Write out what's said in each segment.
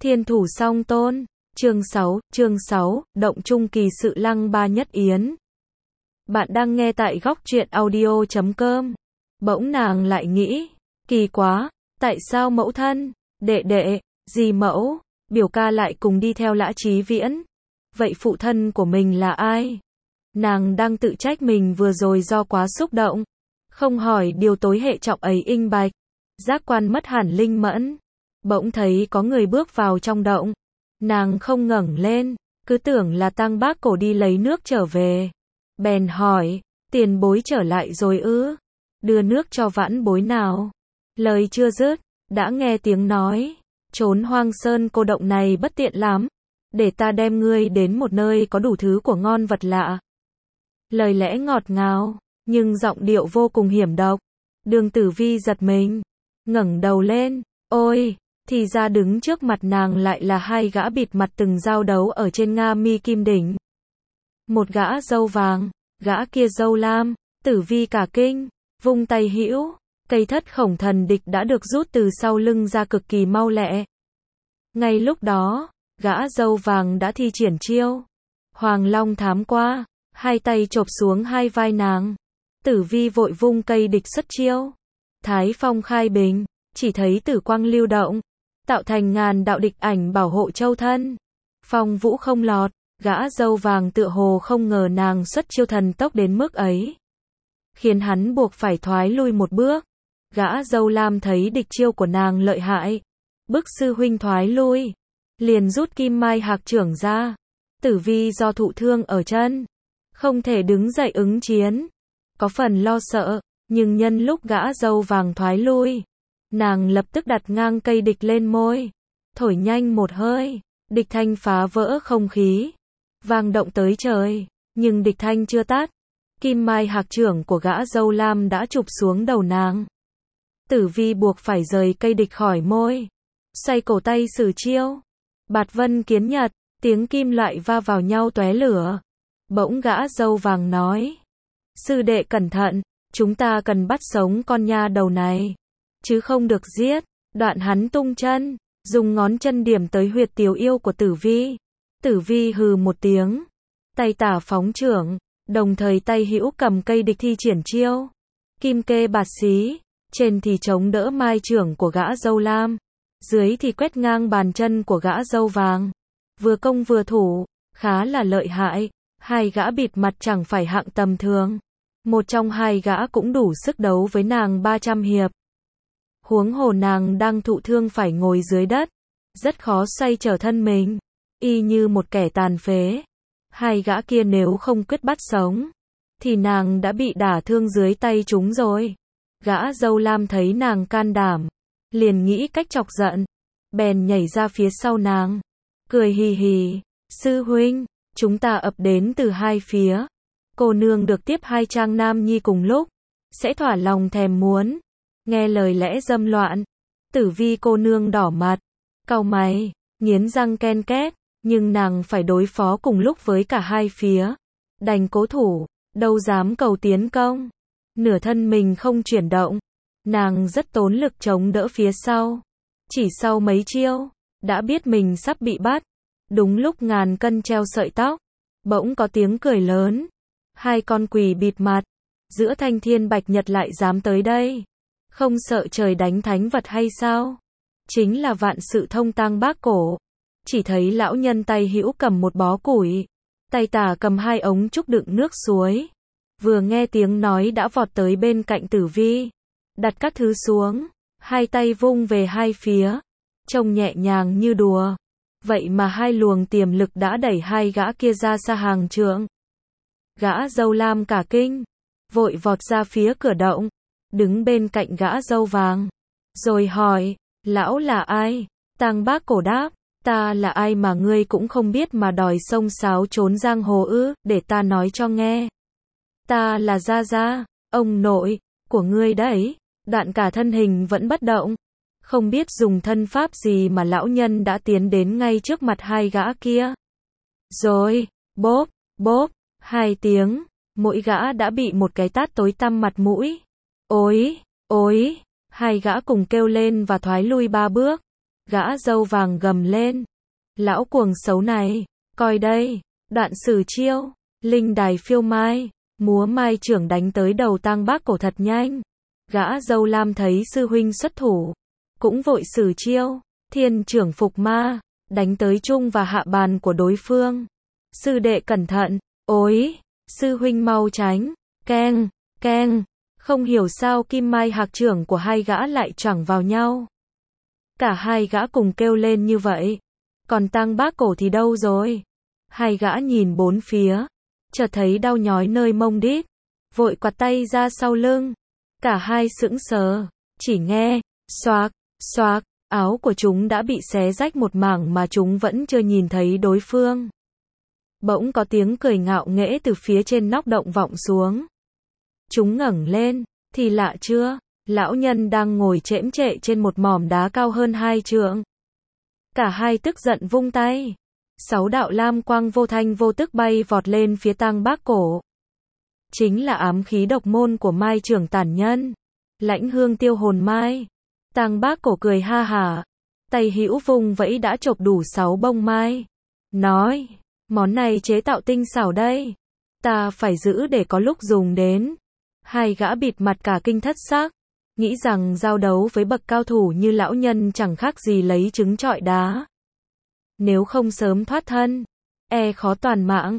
Thiên thủ song tôn. Chương 6, động trung kỳ sự Lăng Ba Nhất Yến. Bạn đang nghe tại góc truyện audio.com. Bỗng nàng lại nghĩ, kỳ quá, tại sao mẫu thân, đệ đệ, dì mẫu, biểu ca lại cùng đi theo Lã Chí Viễn? Vậy phụ thân của mình là ai? Nàng đang tự trách mình vừa rồi do quá xúc động, không hỏi điều tối hệ trọng ấy inh bạch, giác quan mất hẳn linh mẫn. Bỗng thấy có người bước vào trong động. Nàng không ngẩng lên, cứ tưởng là Tang Bác Cổ đi lấy nước trở về. Bèn hỏi, tiền bối trở lại rồi ư? Đưa nước cho vãn bối nào? Lời chưa dứt, đã nghe tiếng nói, trốn hoang sơn cô động này bất tiện lắm. Để ta đem ngươi đến một nơi có đủ thứ của ngon vật lạ. Lời lẽ ngọt ngào, nhưng giọng điệu vô cùng hiểm độc. Đường Tử Vi giật mình, ngẩng đầu lên, ôi! Thì ra đứng trước mặt nàng lại là hai gã bịt mặt từng giao đấu ở trên Nga Mi Kim Đỉnh. Một gã râu vàng, gã kia râu lam. Tử Vi cả kinh, vung tay hữu, cây thất khổng thần địch đã được rút từ sau lưng ra cực kỳ mau lẹ. Ngay lúc đó, gã râu vàng đã thi triển chiêu Hoàng Long thám qua, hai tay chộp xuống hai vai nàng. Tử Vi vội vung cây địch xuất chiêu Thái Phong khai bình, chỉ thấy tử quang lưu động, tạo thành ngàn đạo địch ảnh bảo hộ châu thân. Phong vũ không lọt, gã râu vàng tựa hồ không ngờ nàng xuất chiêu thần tốc đến mức ấy, khiến hắn buộc phải thoái lui một bước. Gã râu lam thấy địch chiêu của nàng lợi hại, bức sư huynh thoái lui, liền rút Kim Mai Hạc trưởng ra. Tử Vi do thụ thương ở chân, không thể đứng dậy ứng chiến, có phần lo sợ, nhưng nhân lúc gã râu vàng thoái lui, nàng lập tức đặt ngang cây địch lên môi, thổi nhanh một hơi, địch thanh phá vỡ không khí, vang động tới trời, nhưng địch thanh chưa tắt. Kim Mai Hạc trưởng của gã râu lam đã chụp xuống đầu nàng. Tử Vi buộc phải rời cây địch khỏi môi, xoay cổ tay sử chiêu Bạt Vân Kiến Nhật, tiếng kim loại va vào nhau tóe lửa. Bỗng gã râu vàng nói, sư đệ cẩn thận, chúng ta cần bắt sống con nha đầu này, chứ không được giết. Đoạn hắn tung chân, dùng ngón chân điểm tới huyệt tiểu yêu của Tử Vi. Tử Vi hừ một tiếng, tay tả phóng trưởng, đồng thời tay hữu cầm cây địch thi triển chiêu Kim Kê Bạt Xí, trên thì chống đỡ mai trưởng của gã râu lam, dưới thì quét ngang bàn chân của gã râu vàng. Vừa công vừa thủ, khá là lợi hại. Hai gã bịt mặt chẳng phải hạng tầm thường, một trong hai gã cũng đủ sức đấu với nàng 300 hiệp. Huống hồ nàng đang thụ thương phải ngồi dưới đất, rất khó xoay trở thân mình, y như một kẻ tàn phế. Hai gã kia nếu không quyết bắt sống, thì nàng đã bị đả thương dưới tay chúng rồi. Gã râu lam thấy nàng can đảm, liền nghĩ cách chọc giận, bèn nhảy ra phía sau nàng, cười hì hì, sư huynh, chúng ta ập đến từ hai phía. Cô nương được tiếp hai trang nam nhi cùng lúc, sẽ thỏa lòng thèm muốn. Nghe lời lẽ dâm loạn, Tử Vi cô nương đỏ mặt, cau mày, nghiến răng ken két, nhưng nàng phải đối phó cùng lúc với cả hai phía, đành cố thủ, đâu dám cầu tiến công. Nửa thân mình không chuyển động, nàng rất tốn lực chống đỡ phía sau. Chỉ sau mấy chiêu, đã biết mình sắp bị bắt. Đúng lúc ngàn cân treo sợi tóc, bỗng có tiếng cười lớn. Hai con quỷ bịt mặt, giữa thanh thiên bạch nhật lại dám tới đây. Không sợ trời đánh thánh vật hay sao? Chính là vạn sự thông Tang Bác Cổ. Chỉ thấy lão nhân tay hữu cầm một bó củi, tay tả cầm hai ống trúc đựng nước suối. Vừa nghe tiếng nói đã vọt tới bên cạnh Tử Vi, đặt các thứ xuống, hai tay vung về hai phía, trông nhẹ nhàng như đùa. Vậy mà hai luồng tiềm lực đã đẩy hai gã kia ra xa hàng trượng. Gã râu lam cả kinh, vội vọt ra phía cửa động, đứng bên cạnh gã râu vàng, rồi hỏi, lão là ai? Tang Bác Cổ đáp, ta là ai mà ngươi cũng không biết mà đòi xông xáo trốn giang hồ ư? Để ta nói cho nghe. Ta là Gia Gia, ông nội của ngươi đấy. Đoạn cả thân hình vẫn bất động, không biết dùng thân pháp gì mà lão nhân đã tiến đến ngay trước mặt hai gã kia. Rồi, bốp, bốp, hai tiếng, mỗi gã đã bị một cái tát tối tăm mặt mũi. Ối, ối, hai gã cùng kêu lên và thoái lui ba bước. Gã râu vàng gầm lên. Lão cuồng xấu này, coi đây, đoạn sử chiêu, linh đài phiêu mai, múa mai trưởng đánh tới đầu Tang Bác Cổ thật nhanh. Gã râu lam thấy sư huynh xuất thủ, cũng vội sử chiêu, thiên trưởng phục ma, đánh tới trung và hạ bàn của đối phương. Sư đệ cẩn thận, ối, sư huynh mau tránh, keng, keng, không hiểu sao kim mai hạc trưởng của hai gã lại choảng vào nhau. Cả hai gã cùng kêu lên như vậy. Còn Tang Bác Cổ thì đâu rồi? Hai gã nhìn bốn phía, chợt thấy đau nhói nơi mông đít, vội quạt tay ra sau lưng. Cả hai sững sờ, chỉ nghe, xoạc, xoạc, áo của chúng đã bị xé rách một mảng mà chúng vẫn chưa nhìn thấy đối phương. Bỗng có tiếng cười ngạo nghễ từ phía trên nóc động vọng xuống. Chúng ngẩng lên, thì lạ chưa, lão nhân đang ngồi chễm chệ trên một mỏm đá cao hơn 2 trượng. Cả hai tức giận vung tay. 6 đạo lam quang vô thanh vô tức bay vọt lên phía Tang Bác Cổ. Chính là ám khí độc môn của Mai Trưởng Tản Nhân. Lãnh hương tiêu hồn mai. Tang Bác Cổ cười ha hả. Tay hữu vùng vẫy đã chộp đủ 6 bông mai. Nói, món này chế tạo tinh xảo đây. Ta phải giữ để có lúc dùng đến. Hai gã bịt mặt cả kinh thất xác. Nghĩ rằng giao đấu với bậc cao thủ như lão nhân chẳng khác gì lấy trứng trọi đá. Nếu không sớm thoát thân, khó toàn mạng.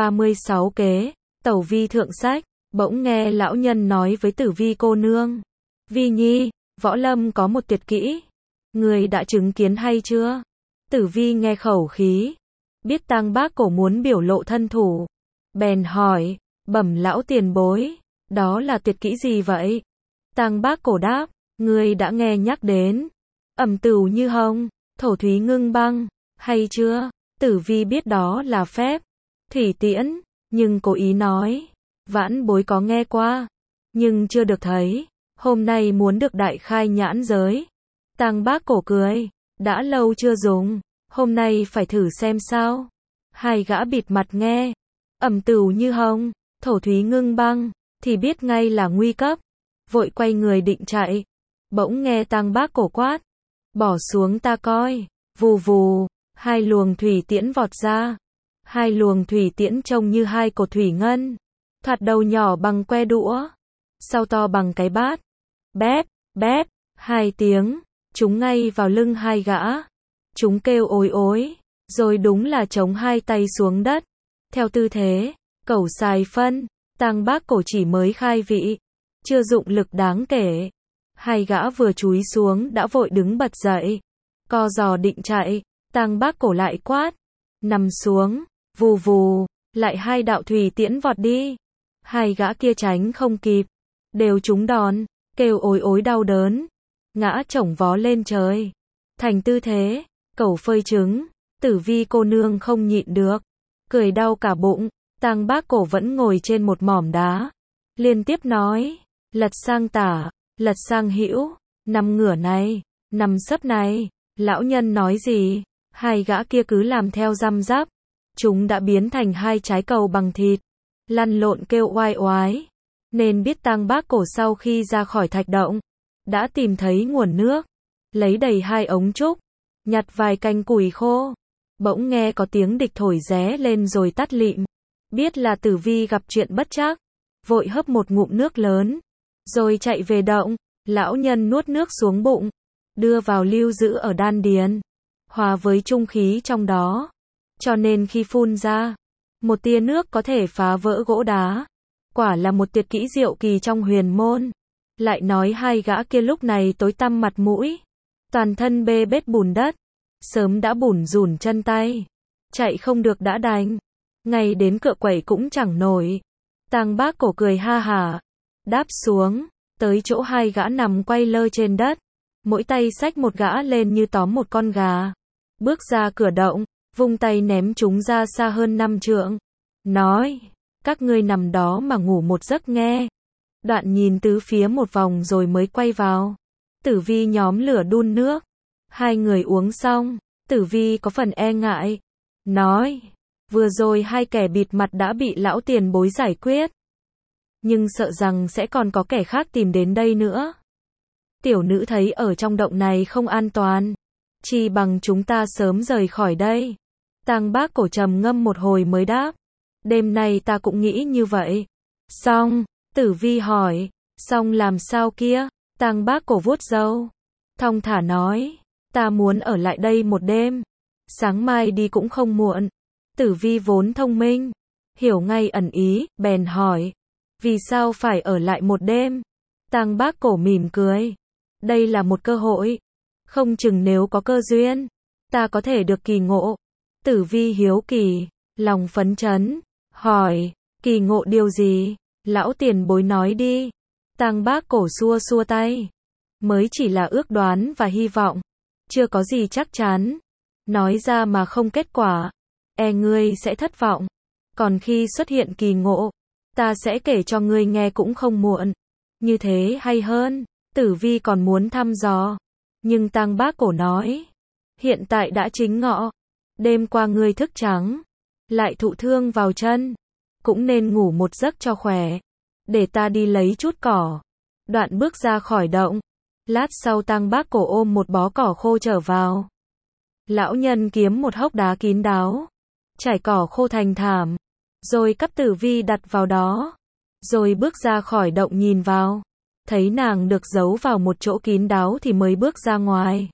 36 kế, Tẩu Vi thượng sách. Bỗng nghe lão nhân nói với Tử Vi cô nương. Vi nhi, võ lâm có một tuyệt kỹ. Người đã chứng kiến hay chưa? Tử Vi nghe khẩu khí. Biết Tang Bác Cổ muốn biểu lộ thân thủ. Bèn hỏi, bẩm lão tiền bối. Đó là tuyệt kỹ gì vậy? Tang Bác Cổ đáp, ngươi đã nghe nhắc đến. Ẩm tửu như hồng, thổ thúy ngưng băng, hay chưa? Tử Vi biết đó là phép thủy tiễn, nhưng cố ý nói. Vãn bối có nghe qua, nhưng chưa được thấy. Hôm nay muốn được đại khai nhãn giới. Tang Bác Cổ cười, đã lâu chưa dùng, hôm nay phải thử xem sao. Hai gã bịt mặt nghe, ẩm tửu như hồng, thổ thúy ngưng băng, thì biết ngay là nguy cấp. Vội quay người định chạy. Bỗng nghe Tang Bác Cổ quát, bỏ xuống ta coi. Vù vù, hai luồng thủy tiễn vọt ra. Hai luồng thủy tiễn trông như hai cột thủy ngân. Thoạt đầu nhỏ bằng que đũa, sau to bằng cái bát. Bép, bép, 2 tiếng, chúng ngay vào lưng hai gã. Chúng kêu ối ối, rồi đúng là chống hai tay xuống đất. Theo tư thế, cẩu xài phân, Tang Bác Cổ chỉ mới khai vị, chưa dụng lực đáng kể. Hai gã vừa chúi xuống đã vội đứng bật dậy. Co giò định chạy, Tang Bác Cổ lại quát. Nằm xuống, vù vù, lại hai đạo thủy tiễn vọt đi. Hai gã kia tránh không kịp, đều trúng đòn, kêu ối ối đau đớn. Ngã chổng vó lên trời. Thành tư thế, cẩu phơi trứng. Tử Vi cô nương không nhịn được, cười đau cả bụng. Tang Bác Cổ vẫn ngồi trên một mỏm đá. Liên tiếp nói, lật sang tả, lật sang hữu, nằm ngửa này, nằm sấp này. Lão nhân nói gì, hai gã kia cứ làm theo răm rắp. Chúng đã biến thành hai trái cầu bằng thịt, lăn lộn kêu oai oái. Nên biết Tang Bác Cổ sau khi ra khỏi thạch động, đã tìm thấy nguồn nước, lấy đầy 2 ống trúc, nhặt vài cành củi khô. Bỗng nghe có tiếng địch thổi ré lên rồi tắt lịm. Biết là Tử Vi gặp chuyện bất trắc, vội hấp một ngụm nước lớn, rồi chạy về động. Lão nhân nuốt nước xuống bụng, đưa vào lưu giữ ở đan điền, hòa với trung khí trong đó. Cho nên khi phun ra, một tia nước có thể phá vỡ gỗ đá. Quả là một tuyệt kỹ diệu kỳ trong huyền môn. Lại nói hai gã kia lúc này tối tăm mặt mũi, toàn thân bê bết bùn đất, sớm đã bủn rủn chân tay, chạy không được đã đành, ngay đến cựa quẩy cũng chẳng nổi. Tang Bác Cổ cười ha hả, đáp xuống, tới chỗ hai gã nằm quay lơ trên đất, mỗi tay xách một gã lên như tóm một con gà. Bước ra cửa động, vung tay ném chúng ra xa hơn 5 trượng. Nói, các ngươi nằm đó mà ngủ một giấc nghe. Đoạn nhìn tứ phía một vòng rồi mới quay vào. Tử Vi nhóm lửa đun nước. Hai người uống xong, Tử Vi có phần e ngại. Nói, vừa rồi hai kẻ bịt mặt đã bị lão tiền bối giải quyết. Nhưng sợ rằng sẽ còn có kẻ khác tìm đến đây nữa. Tiểu nữ thấy ở trong động này không an toàn. Chi bằng chúng ta sớm rời khỏi đây. Tang Bác Cổ trầm ngâm một hồi mới đáp. Đêm nay ta cũng nghĩ như vậy. Xong, Tử Vi hỏi, xong làm sao kia? Tang Bác Cổ vuốt râu, thong thả nói, ta muốn ở lại đây một đêm. Sáng mai đi cũng không muộn. Tử Vi vốn thông minh, hiểu ngay ẩn ý, bèn hỏi, vì sao phải ở lại một đêm? Tang Bác Cổ mỉm cười, đây là một cơ hội, không chừng nếu có cơ duyên, ta có thể được kỳ ngộ. Tử Vi hiếu kỳ, lòng phấn chấn, hỏi, kỳ ngộ điều gì? Lão tiền bối nói đi. Tang Bác Cổ xua xua tay, mới chỉ là ước đoán và hy vọng, chưa có gì chắc chắn. Nói ra mà không kết quả, e ngươi sẽ thất vọng. Còn khi xuất hiện kỳ ngộ, ta sẽ kể cho ngươi nghe cũng không muộn. Như thế hay hơn. Tử Vi còn muốn thăm dò, nhưng Tang Bác Cổ nói, hiện tại đã chính ngọ, đêm qua ngươi thức trắng, lại thụ thương vào chân, cũng nên ngủ một giấc cho khỏe. Để ta đi lấy chút cỏ. Đoạn bước ra khỏi động. Lát sau Tang Bác Cổ ôm một bó cỏ khô trở vào. Lão nhân kiếm một hốc đá kín đáo, trải cỏ khô thành thảm, rồi cắp Tử Vi đặt vào đó, rồi bước ra khỏi động nhìn vào, thấy nàng được giấu vào một chỗ kín đáo thì mới bước ra ngoài.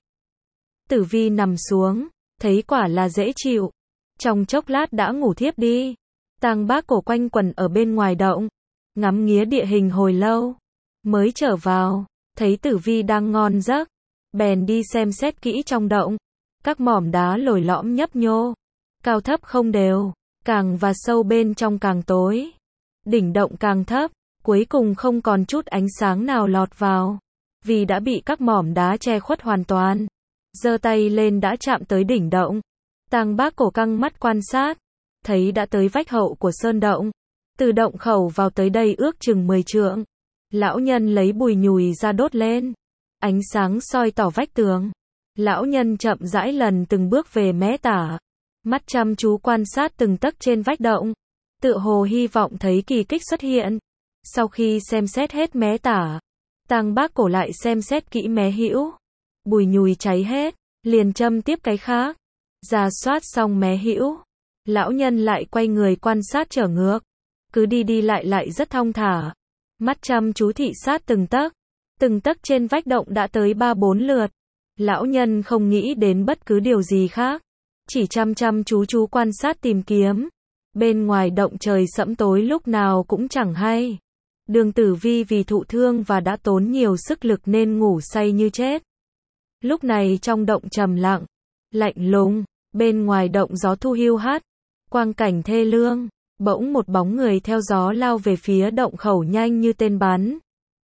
Tử Vi nằm xuống, thấy quả là dễ chịu, trong chốc lát đã ngủ thiếp đi. Tang Bác Cổ quanh quẩn ở bên ngoài động, ngắm nghía địa hình hồi lâu, mới trở vào, thấy Tử Vi đang ngon giấc, bèn đi xem xét kỹ trong động. Các mỏm đá lồi lõm nhấp nhô, cao thấp không đều, càng và sâu bên trong càng tối. Đỉnh động càng thấp, cuối cùng không còn chút ánh sáng nào lọt vào, vì đã bị các mỏm đá che khuất hoàn toàn. Giơ tay lên đã chạm tới đỉnh động. Tang Bác Cổ căng mắt quan sát, thấy đã tới vách hậu của sơn động. Từ động khẩu vào tới đây ước chừng 10 trượng. Lão nhân lấy bùi nhùi ra đốt lên, ánh sáng soi tỏ vách tường. Lão nhân chậm rãi lần từng bước về mé tả, mắt chăm chú quan sát từng tấc trên vách động, tựa hồ hy vọng thấy kỳ tích xuất hiện. Sau khi xem xét hết mé tả, Tang Bác Cổ lại xem xét kỹ mé hữu. Bùi nhùi cháy hết, liền châm tiếp cái khác. Rà soát xong mé hữu, lão nhân lại quay người quan sát trở ngược, cứ đi đi lại lại rất thong thả, mắt chăm chú thị sát từng tấc trên vách động đã tới 3-4 lượt. Lão nhân không nghĩ đến bất cứ điều gì khác, chỉ chăm chú quan sát tìm kiếm. Bên ngoài động trời sẫm tối lúc nào cũng chẳng hay. Đường Tử Vi vì thụ thương và đã tốn nhiều sức lực nên ngủ say như chết. Lúc này trong động trầm lặng, lạnh lùng, bên ngoài động gió thu hiu hắt, quang cảnh thê lương. Bỗng một bóng người theo gió lao về phía động khẩu nhanh như tên bắn.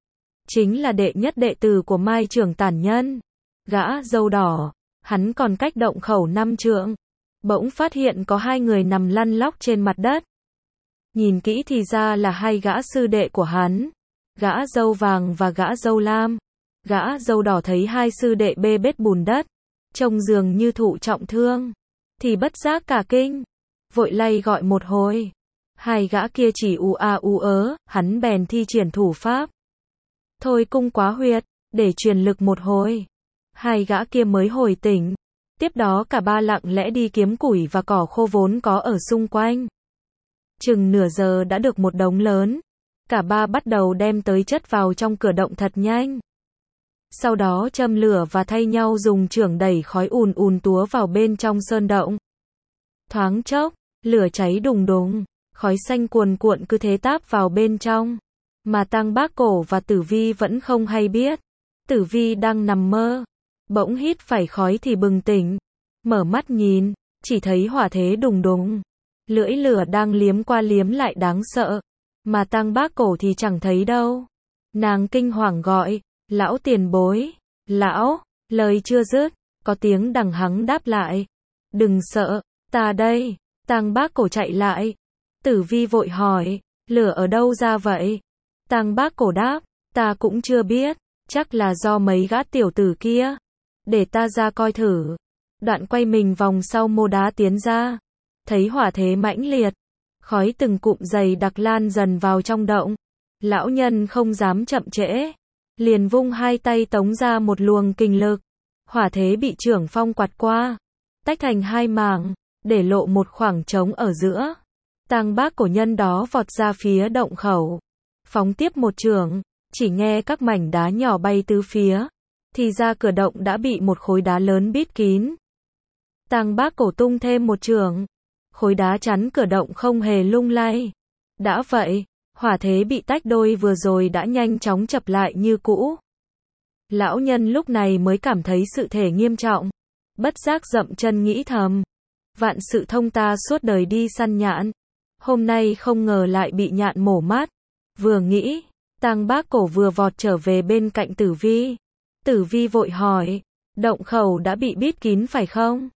Chính là đệ nhất đệ tử của Mai Trưởng Tản Nhân, gã râu đỏ. Hắn còn cách động khẩu 5 trượng, bỗng phát hiện có 2 người nằm lăn lóc trên mặt đất. Nhìn kỹ thì ra là 2 gã sư đệ của hắn, gã râu vàng và gã râu lam. Gã râu đỏ thấy 2 sư đệ bê bết bùn đất, trông dường như thụ trọng thương, thì bất giác cả kinh, vội lay gọi một hồi. 2 gã kia chỉ ù a ù ớ, hắn bèn thi triển thủ pháp thôi cung quá huyệt, để truyền lực một hồi. 2 gã kia mới hồi tỉnh. Tiếp đó cả 3 lặng lẽ đi kiếm củi và cỏ khô vốn có ở xung quanh. Chừng nửa giờ đã được một đống lớn. Cả 3 bắt đầu đem tới chất vào trong cửa động thật nhanh. Sau đó châm lửa và thay nhau dùng chưởng đẩy khói ùn ùn túa vào bên trong sơn động. Thoáng chốc, lửa cháy đùng đùng, khói xanh cuồn cuộn cứ thế táp vào bên trong. Mà Tang Bác Cổ và Tử Vi vẫn không hay biết. Tử Vi đang nằm mơ, bỗng hít phải khói thì bừng tỉnh. Mở mắt nhìn, chỉ thấy hỏa thế đùng đùng. Lưỡi lửa đang liếm qua liếm lại đáng sợ. Mà Tang Bác Cổ thì chẳng thấy đâu. Nàng kinh hoàng gọi, lão tiền bối, lão, lời chưa dứt, có tiếng đằng hắng đáp lại. Đừng sợ, ta đây. Tang Bác Cổ chạy lại. Tử Vi vội hỏi, lửa ở đâu ra vậy? Tang Bác Cổ đáp, ta cũng chưa biết, chắc là do mấy gã tiểu tử kia. Để ta ra coi thử. Đoạn quay mình vòng sau mô đá tiến ra. Thấy hỏa thế mãnh liệt, khói từng cụm dày đặc lan dần vào trong động. Lão nhân không dám chậm trễ, liền vung 2 tay tống ra một luồng kình lực. hỏa thế bị Trưởng Phong quạt qua, tách thành hai mảng, để lộ một khoảng trống ở giữa. Tang Bác Cổ nhân đó vọt ra phía động khẩu, phóng tiếp một chưởng, chỉ nghe các mảnh đá nhỏ bay tứ phía, thì ra cửa động đã bị một khối đá lớn bít kín. Tang Bác Cổ tung thêm một chưởng, khối đá chắn cửa động không hề lung lay. Đã vậy, hỏa thế bị tách đôi vừa rồi đã nhanh chóng chập lại như cũ. Lão nhân lúc này mới cảm thấy sự thể nghiêm trọng, bất giác dậm chân nghĩ thầm, vạn sự thông ta suốt đời đi săn nhạn, hôm nay không ngờ lại bị nhạn mổ mắt. Vừa nghĩ, Tang Bác Cổ vừa vọt trở về bên cạnh Tử Vi. Tử Vi vội hỏi, động khẩu đã bị bít kín phải không?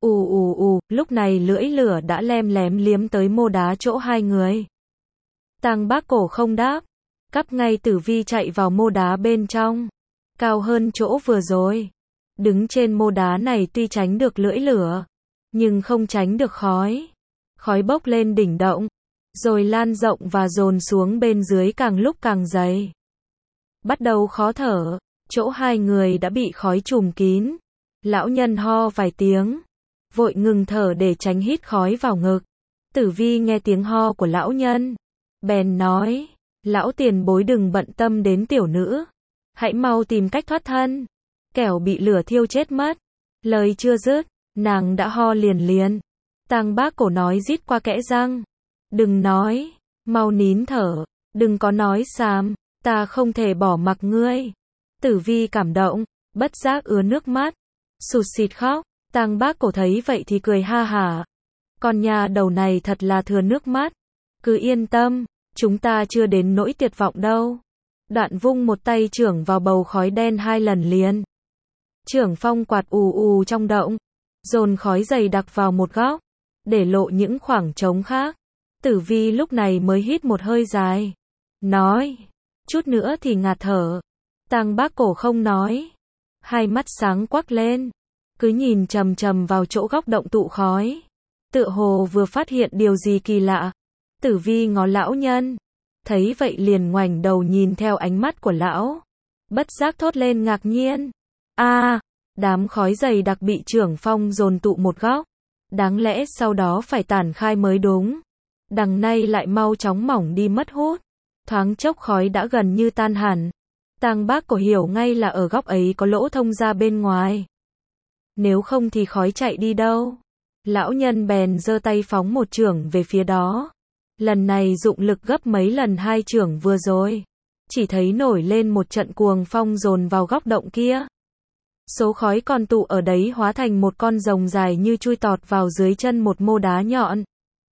Lúc này lưỡi lửa đã lem lém liếm tới mô đá chỗ hai người. Tang Bác Cổ không đáp, cắp ngay Tử Vi chạy vào mô đá bên trong, cao hơn chỗ vừa rồi. Đứng trên mô đá này tuy tránh được lưỡi lửa, nhưng không tránh được khói. Khói bốc lên đỉnh động, rồi lan rộng và dồn xuống bên dưới càng lúc càng dày. Bắt đầu khó thở, chỗ hai người đã bị khói trùm kín. Lão nhân ho vài tiếng, vội ngừng thở để tránh hít khói vào ngực. Tử Vi nghe tiếng ho của lão nhân, bèn nói, lão tiền bối đừng bận tâm đến tiểu nữ, hãy mau tìm cách thoát thân, kẻo bị lửa thiêu chết mất. Lời chưa dứt, nàng đã ho liền. Tang Bác Cổ nói rít qua kẽ răng, đừng nói, mau nín thở, đừng có nói xàm, ta không thể bỏ mặc ngươi. Tử Vi cảm động, bất giác ứa nước mắt, sụt sịt khóc. Tang Bác Cổ thấy vậy thì cười ha hả, con nhà đầu này thật là thừa nước mắt, cứ yên tâm, chúng ta chưa đến nỗi tuyệt vọng đâu. Đoạn vung một tay chưởng vào bầu khói đen hai lần liền. Chưởng phong quạt ù trong động, dồn khói dày đặc vào một góc, để lộ những khoảng trống khác. Tử Vi lúc này mới hít một hơi dài, nói, chút nữa thì ngạt thở. Tang Bác Cổ không nói, hai mắt sáng quắc lên, cứ nhìn chằm chằm vào chỗ góc động tụ khói, tựa hồ vừa phát hiện điều gì kỳ lạ. Tử Vi ngó lão nhân, thấy vậy liền ngoảnh đầu nhìn theo ánh mắt của lão, bất giác thốt lên ngạc nhiên. Đám khói dày đặc bị Trưởng Phong dồn tụ một góc, đáng lẽ sau đó phải tản khai mới đúng, đằng nay lại mau chóng mỏng đi mất hút, thoáng chốc khói đã gần như tan hẳn. Tang Bác Cổ hiểu ngay là ở góc ấy có lỗ thông ra bên ngoài, nếu không thì khói chạy đi đâu. Lão nhân bèn giơ tay phóng một chưởng về phía đó, lần này dụng lực gấp mấy lần hai chưởng vừa rồi, chỉ thấy nổi lên một trận cuồng phong dồn vào góc động kia. Số khói còn tụ ở đấy hóa thành một con rồng dài như chui tọt vào dưới chân một mô đá nhọn.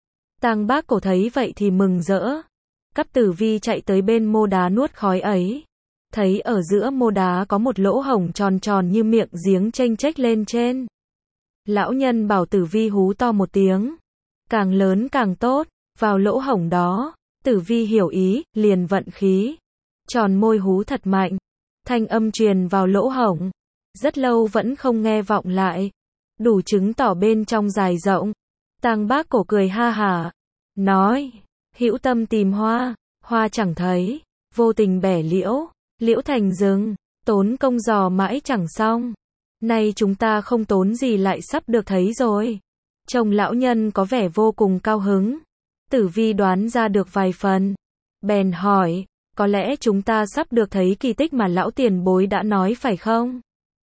Tang Bác Cổ thấy vậy thì mừng rỡ, cắp Tử Vi chạy tới bên mô đá nuốt khói ấy, thấy ở giữa mô đá có một lỗ hổng tròn tròn như miệng giếng chênh chếch lên trên. Lão nhân bảo Tử Vi hú to một tiếng, càng lớn càng tốt, vào lỗ hổng đó. Tử Vi hiểu ý, liền vận khí, tròn môi hú thật mạnh, thanh âm truyền vào lỗ hổng, rất lâu vẫn không nghe vọng lại, đủ chứng tỏ bên trong dài rộng. Tang Bác Cổ cười ha hả, nói, hữu tâm tìm hoa, hoa chẳng thấy, vô tình bẻ liễu, liễu thành rừng, tốn công dò mãi chẳng xong, nay chúng ta không tốn gì lại sắp được thấy rồi. Trông lão nhân có vẻ vô cùng cao hứng. Tử Vi đoán ra được vài phần, bèn hỏi, có lẽ chúng ta sắp được thấy kỳ tích mà lão tiền bối đã nói phải không?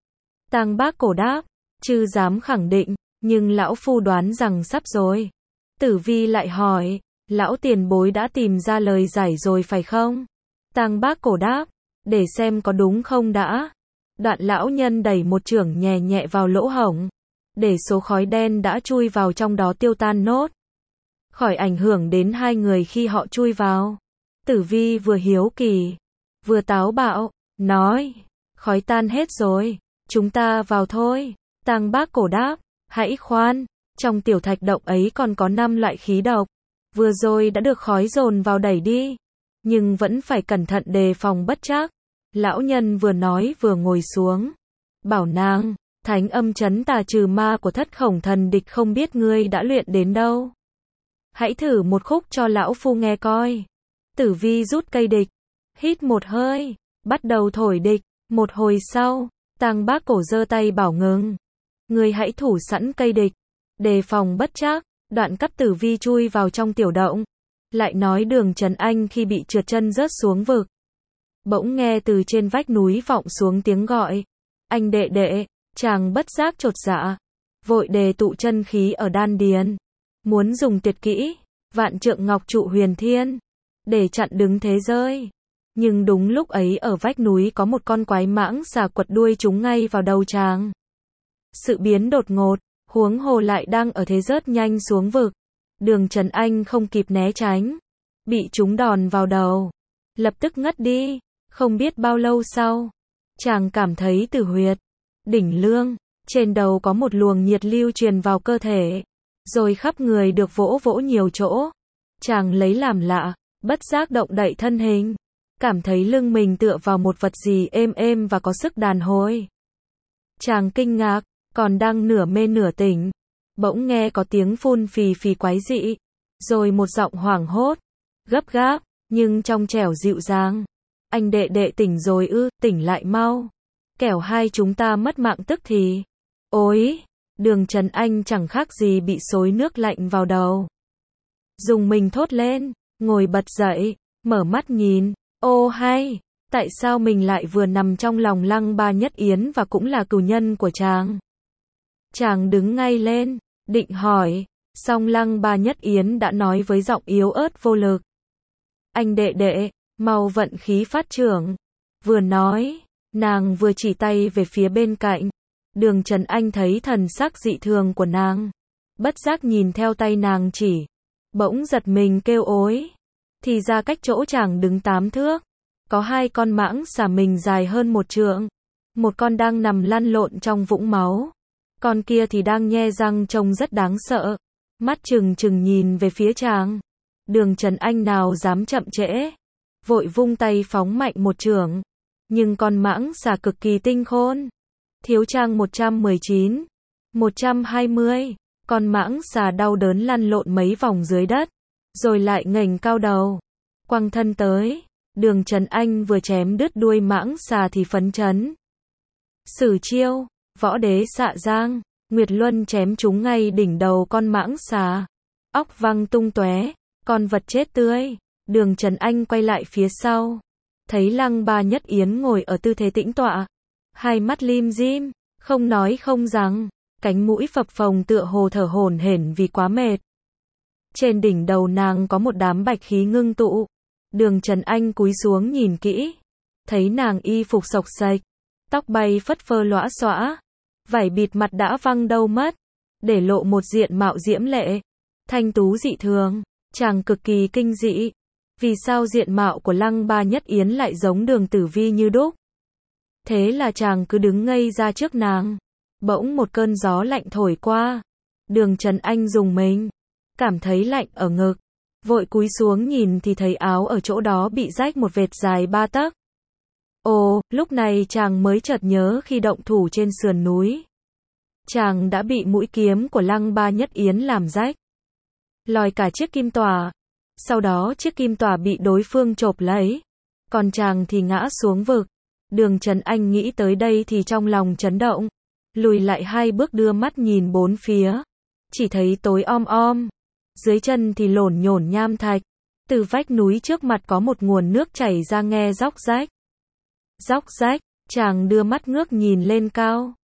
Tang Bác Cổ đáp, chư dám khẳng định, nhưng lão phu đoán rằng sắp rồi. Tử Vi lại hỏi, lão tiền bối đã tìm ra lời giải rồi phải không? Tang Bác Cổ đáp, để xem có đúng không đã. Đoạn lão nhân đẩy một chưởng nhẹ nhẹ vào lỗ hổng, để số khói đen đã chui vào trong đó tiêu tan nốt, khỏi ảnh hưởng đến hai người khi họ chui vào. Tử Vi vừa hiếu kỳ, vừa táo bạo, nói, khói tan hết rồi, chúng ta vào thôi. Tang Bác Cổ đáp, hãy khoan, trong tiểu thạch động ấy còn có 5 loại khí độc, vừa rồi đã được khói dồn vào đẩy đi, nhưng vẫn phải cẩn thận đề phòng bất trắc. Lão nhân vừa nói vừa ngồi xuống, bảo nàng, thánh âm trấn tà trừ ma của Thất Khổng Thần Địch không biết ngươi đã luyện đến đâu. Hãy thử một khúc cho lão phu nghe coi. Tử Vi rút cây địch, hít một hơi, bắt đầu thổi địch. Một hồi sau, Tang Bác Cổ giơ tay bảo ngừng. Người hãy thủ sẵn cây địch, đề phòng bất trắc. Đoạn Cấp Tử Vi chui vào trong tiểu động. Lại nói Đường Trần Anh khi bị trượt chân rớt xuống vực. Bỗng nghe từ trên vách núi vọng xuống tiếng gọi. Anh đệ đệ, chàng bất giác chột dạ. Vội đề tụ chân khí ở đan điền. Muốn dùng tuyệt kỹ, Vạn Trượng Ngọc Trụ Huyền Thiên. Để chặn đứng thế rơi. Nhưng đúng lúc ấy ở vách núi có một con quái mãng xà quật đuôi trúng ngay vào đầu chàng. Sự biến đột ngột, huống hồ lại đang ở thế rớt nhanh xuống vực. Đường Trần Anh không kịp né tránh. Bị trúng đòn vào đầu. Lập tức ngất đi. Không biết bao lâu sau. Chàng cảm thấy từ huyệt. Đỉnh lương. Trên đầu có một luồng nhiệt lưu truyền vào cơ thể. Rồi khắp người được vỗ vỗ nhiều chỗ. Chàng lấy làm lạ. Bất giác động đậy thân hình. Cảm thấy lưng mình tựa vào một vật gì êm êm và có sức đàn hồi. Chàng kinh ngạc. Còn đang nửa mê nửa tỉnh. Bỗng nghe có tiếng phun phì phì quái dị. Rồi một giọng hoảng hốt. Gấp gáp. Nhưng trong trẻo dịu dàng. Anh đệ đệ tỉnh rồi ư, tỉnh lại mau. Kẻo hai chúng ta mất mạng tức thì. Ôi! Đường Trần Anh chẳng khác gì bị xối nước lạnh vào đầu. Dùng mình thốt lên. Ngồi bật dậy. Mở mắt nhìn. Ô hay! Tại sao mình lại vừa nằm trong lòng Lăng Ba Nhất Yến và cũng là cừu nhân của chàng? Chàng đứng ngay lên. Định hỏi. Song Lăng Ba Nhất Yến đã nói với giọng yếu ớt vô lực. Anh đệ đệ, mau vận khí phát trưởng. Vừa nói, nàng vừa chỉ tay về phía bên cạnh. Đường Trần Anh thấy thần sắc dị thường của nàng. Bất giác nhìn theo tay nàng chỉ. Bỗng giật mình kêu ối. Thì ra cách chỗ chàng đứng 8 thước. Có hai con mãng xà mình dài hơn 1 trượng. Một con đang nằm lăn lộn trong vũng máu. Con kia thì đang nhe răng trông rất đáng sợ. Mắt trừng trừng nhìn về phía chàng. Đường Trần Anh nào dám chậm trễ. Vội vung tay phóng mạnh một chưởng. Nhưng con mãng xà cực kỳ tinh khôn. Thiếu trang 119. 120. Con mãng xà đau đớn lăn lộn mấy vòng dưới đất. Rồi lại ngẩng cao đầu. Quăng thân tới. Đường Trần Anh vừa chém đứt đuôi mãng xà thì phấn chấn. Sử chiêu. Võ đế xạ giang. Nguyệt Luân chém trúng ngay đỉnh đầu con mãng xà. Óc văng tung tóe. Con vật chết tươi. Đường Trần Anh quay lại phía sau. Thấy Lăng Ba Nhất Yến ngồi ở tư thế tĩnh tọa. Hai mắt lim dim. Không nói không rằng. Cánh mũi phập phồng tựa hồ thở hổn hển vì quá mệt. Trên đỉnh đầu nàng có một đám bạch khí ngưng tụ. Đường Trần Anh cúi xuống nhìn kỹ. Thấy nàng y phục xộc xệch. Tóc bay phất phơ lõa xõa. Vải bịt mặt đã văng đâu mất. Để lộ một diện mạo diễm lệ. Thanh tú dị thường. Chàng cực kỳ kinh dị. Vì sao diện mạo của Lăng Ba Nhất Yến lại giống Đường Tử Vi như đúc? Thế là chàng cứ đứng ngây ra trước nàng. Bỗng một cơn gió lạnh thổi qua. Đường Trần Anh rùng mình. Cảm thấy lạnh ở ngực. Vội cúi xuống nhìn thì thấy áo ở chỗ đó bị rách một vệt dài 3 tấc. Ồ, lúc này chàng mới chợt nhớ khi động thủ trên sườn núi. Chàng đã bị mũi kiếm của Lăng Ba Nhất Yến làm rách. Lòi cả chiếc kim tòa. Sau đó chiếc kim tòa bị đối phương chộp lấy. Còn chàng thì ngã xuống vực. Đường Trần Anh nghĩ tới đây thì trong lòng chấn động. Lùi lại 2 bước đưa mắt nhìn bốn phía. Chỉ thấy tối om om. Dưới chân thì lổn nhổn nham thạch. Từ vách núi trước mặt có một nguồn nước chảy ra nghe róc rách. Róc rách, chàng đưa mắt ngước nhìn lên cao.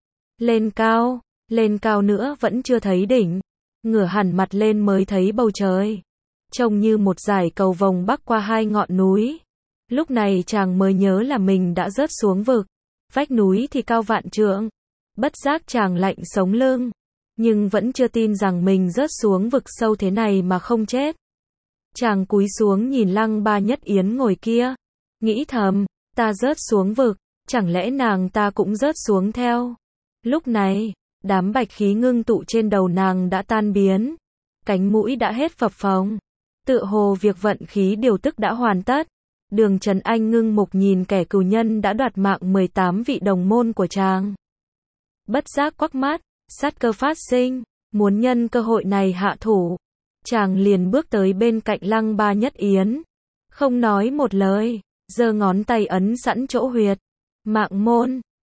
Lên cao nữa vẫn chưa thấy đỉnh. Ngửa hẳn mặt lên mới thấy bầu trời. Trông như một dải cầu vồng bắc qua 2 ngọn núi. Lúc này chàng mới nhớ là mình đã rớt xuống vực. Vách núi thì cao vạn trượng. Bất giác chàng lạnh sống lưng. Nhưng vẫn chưa tin rằng mình rớt xuống vực sâu thế này mà không chết. Chàng cúi xuống nhìn Lăng Ba Nhất Yến ngồi kia. Nghĩ thầm, ta rớt xuống vực, chẳng lẽ nàng ta cũng rớt xuống theo. Lúc này, đám bạch khí ngưng tụ trên đầu nàng đã tan biến. Cánh mũi đã hết phập phồng. Tựa hồ việc vận khí điều tức đã hoàn tất. Đường Trần Anh ngưng mục nhìn kẻ cừu nhân đã đoạt mạng 18 vị đồng môn của chàng. Bất giác quắc mắt, sát cơ phát sinh, muốn nhân cơ hội này hạ thủ. Chàng liền bước tới bên cạnh Lăng Ba Nhất Yến. Không nói một lời, giơ ngón tay ấn sẵn chỗ huyệt. Mạng môn,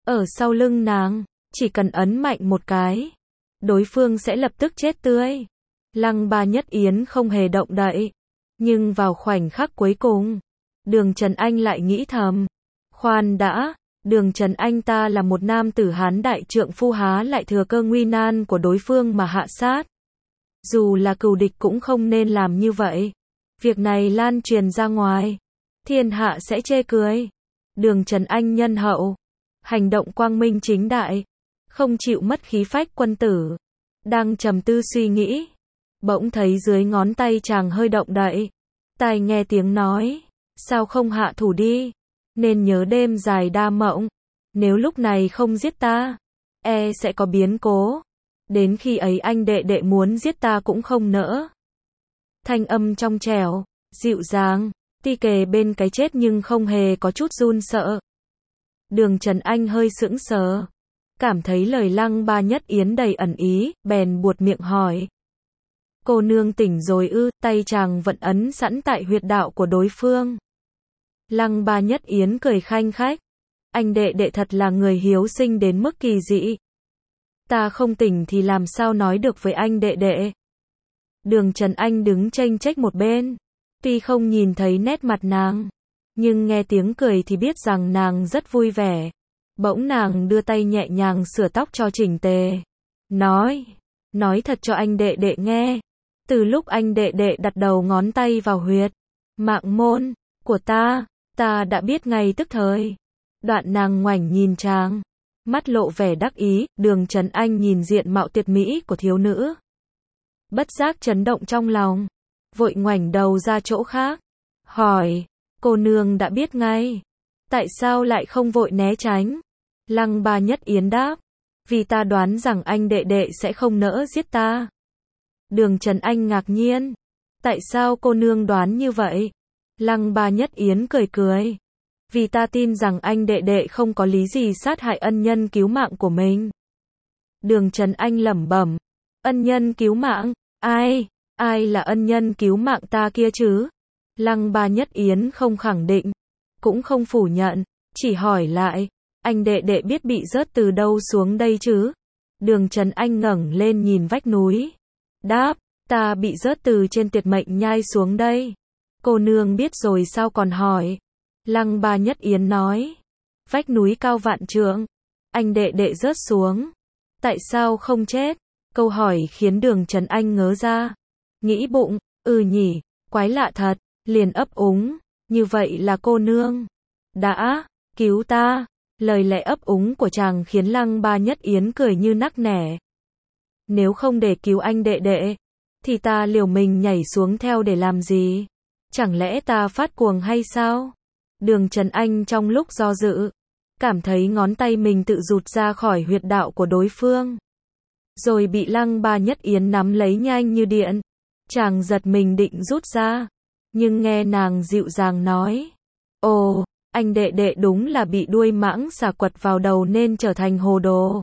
ở sau lưng nàng, chỉ cần ấn mạnh một cái, đối phương sẽ lập tức chết tươi. Lăng Ba Nhất Yến không hề động đậy, nhưng vào khoảnh khắc cuối cùng, Đường Trần Anh lại nghĩ thầm, khoan đã, Đường Trần Anh ta là một nam tử hán đại trượng phu há lại thừa cơ nguy nan của đối phương mà hạ sát. Dù là cừu địch cũng không nên làm như vậy. Việc này lan truyền ra ngoài, thiên hạ sẽ chê cười. Đường Trần Anh nhân hậu, hành động quang minh chính đại, không chịu mất khí phách quân tử. Đang trầm tư suy nghĩ, bỗng thấy dưới ngón tay chàng hơi động đậy. Tai nghe tiếng nói, sao không hạ thủ đi, nên nhớ đêm dài đa mộng. Nếu lúc này không giết ta, sẽ có biến cố. Đến khi ấy anh đệ đệ muốn giết ta cũng không nỡ. Thanh âm trong trẻo, dịu dàng, ti kề bên cái chết nhưng không hề có chút run sợ. Đường Trần Anh hơi sững sờ, cảm thấy lời Lăng Ba Nhất Yến đầy ẩn ý, bèn buột miệng hỏi. Cô nương tỉnh rồi ư? Tay chàng vẫn ấn sẵn tại huyệt đạo của đối phương. Lăng Ba Nhất Yến cười khanh khách. Anh đệ đệ thật là người hiếu sinh đến mức kỳ dị. Ta không tỉnh thì làm sao nói được với anh đệ đệ. Đường Trần Anh đứng chênh chách một bên. Tuy không nhìn thấy nét mặt nàng, nhưng nghe tiếng cười thì biết rằng nàng rất vui vẻ. Bỗng nàng đưa tay nhẹ nhàng sửa tóc cho chỉnh tề. Nói thật cho anh đệ đệ nghe. Từ lúc anh đệ đệ đặt đầu ngón tay vào huyệt mạng môn của ta đã biết ngay tức thời. Đoạn nàng ngoảnh nhìn chàng, mắt lộ vẻ đắc ý. Đường Trần Anh nhìn diện mạo tuyệt mỹ của thiếu nữ, bất giác chấn động trong lòng, vội ngoảnh đầu ra chỗ khác, hỏi, cô nương đã biết ngay, tại sao lại không vội né tránh? Lăng Ba Nhất Yến đáp, vì ta đoán rằng anh đệ đệ sẽ không nỡ giết ta. Đường Trần Anh ngạc nhiên, tại sao cô nương đoán như vậy? Lăng Ba Nhất Yến cười cười, vì ta tin rằng anh đệ đệ không có lý gì sát hại ân nhân cứu mạng của mình. Đường Trần Anh lẩm bẩm, ân nhân cứu mạng, ai là ân nhân cứu mạng ta kia chứ? Lăng Ba Nhất Yến không khẳng định, cũng không phủ nhận, chỉ hỏi lại, anh đệ đệ biết bị rớt từ đâu xuống đây chứ? Đường Trần Anh ngẩng lên nhìn vách núi, đáp, ta bị rớt từ trên Tuyệt Mệnh Nhai xuống đây. Cô nương biết rồi sao còn hỏi? Lăng Ba Nhất Yến nói, vách núi cao vạn trượng, anh đệ đệ rớt xuống, tại sao không chết? Câu hỏi khiến Đường Trần Anh ngớ ra, nghĩ bụng, nhỉ, quái lạ thật, liền ấp úng, như vậy là cô nương đã cứu ta. Lời lẽ ấp úng của chàng khiến Lăng Ba Nhất Yến cười như nắc nẻ. Nếu không để cứu anh đệ đệ, thì ta liều mình nhảy xuống theo để làm gì? Chẳng lẽ ta phát cuồng hay sao? Đường Trần Anh trong lúc do dự, cảm thấy ngón tay mình tự rụt ra khỏi huyệt đạo của đối phương, rồi bị Lăng Ba Nhất Yến nắm lấy nhanh như điện. Chàng giật mình định rút ra, nhưng nghe nàng dịu dàng nói, ồ, anh đệ đệ đúng là bị đuôi mãng xà quật vào đầu nên trở thành hồ đồ.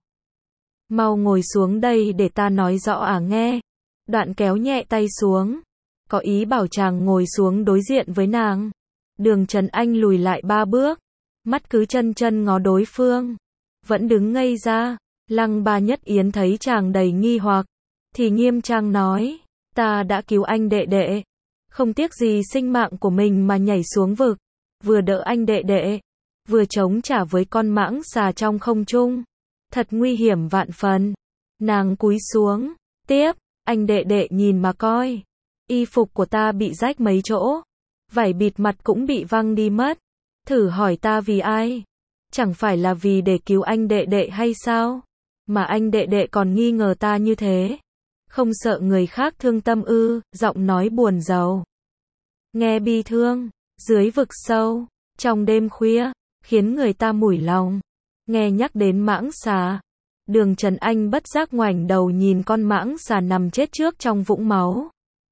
Mau ngồi xuống đây để ta nói rõ nghe. Đoạn kéo nhẹ tay xuống, có ý bảo chàng ngồi xuống đối diện với nàng. Đường Trần Anh lùi lại 3 bước, mắt cứ chân ngó đối phương, vẫn đứng ngây ra. Lăng Ba Nhất Yến thấy chàng đầy nghi hoặc, thì nghiêm trang nói, ta đã cứu anh đệ đệ, không tiếc gì sinh mạng của mình mà nhảy xuống vực, vừa đỡ anh đệ đệ, vừa chống trả với con mãng xà trong không trung, thật nguy hiểm vạn phần. Nàng cúi xuống, tiếp, anh đệ đệ nhìn mà coi, y phục của ta bị rách mấy chỗ, vải bịt mặt cũng bị văng đi mất, thử hỏi ta vì ai? Chẳng phải là vì để cứu anh đệ đệ hay sao? Mà anh đệ đệ còn nghi ngờ ta như thế, không sợ người khác thương tâm ư? Giọng nói buồn rầu, nghe bi thương. Dưới vực sâu, trong đêm khuya, khiến người ta mủi lòng. Nghe nhắc đến mãng xà, Đường Trần Anh bất giác ngoảnh đầu nhìn con mãng xà nằm chết trước trong vũng máu.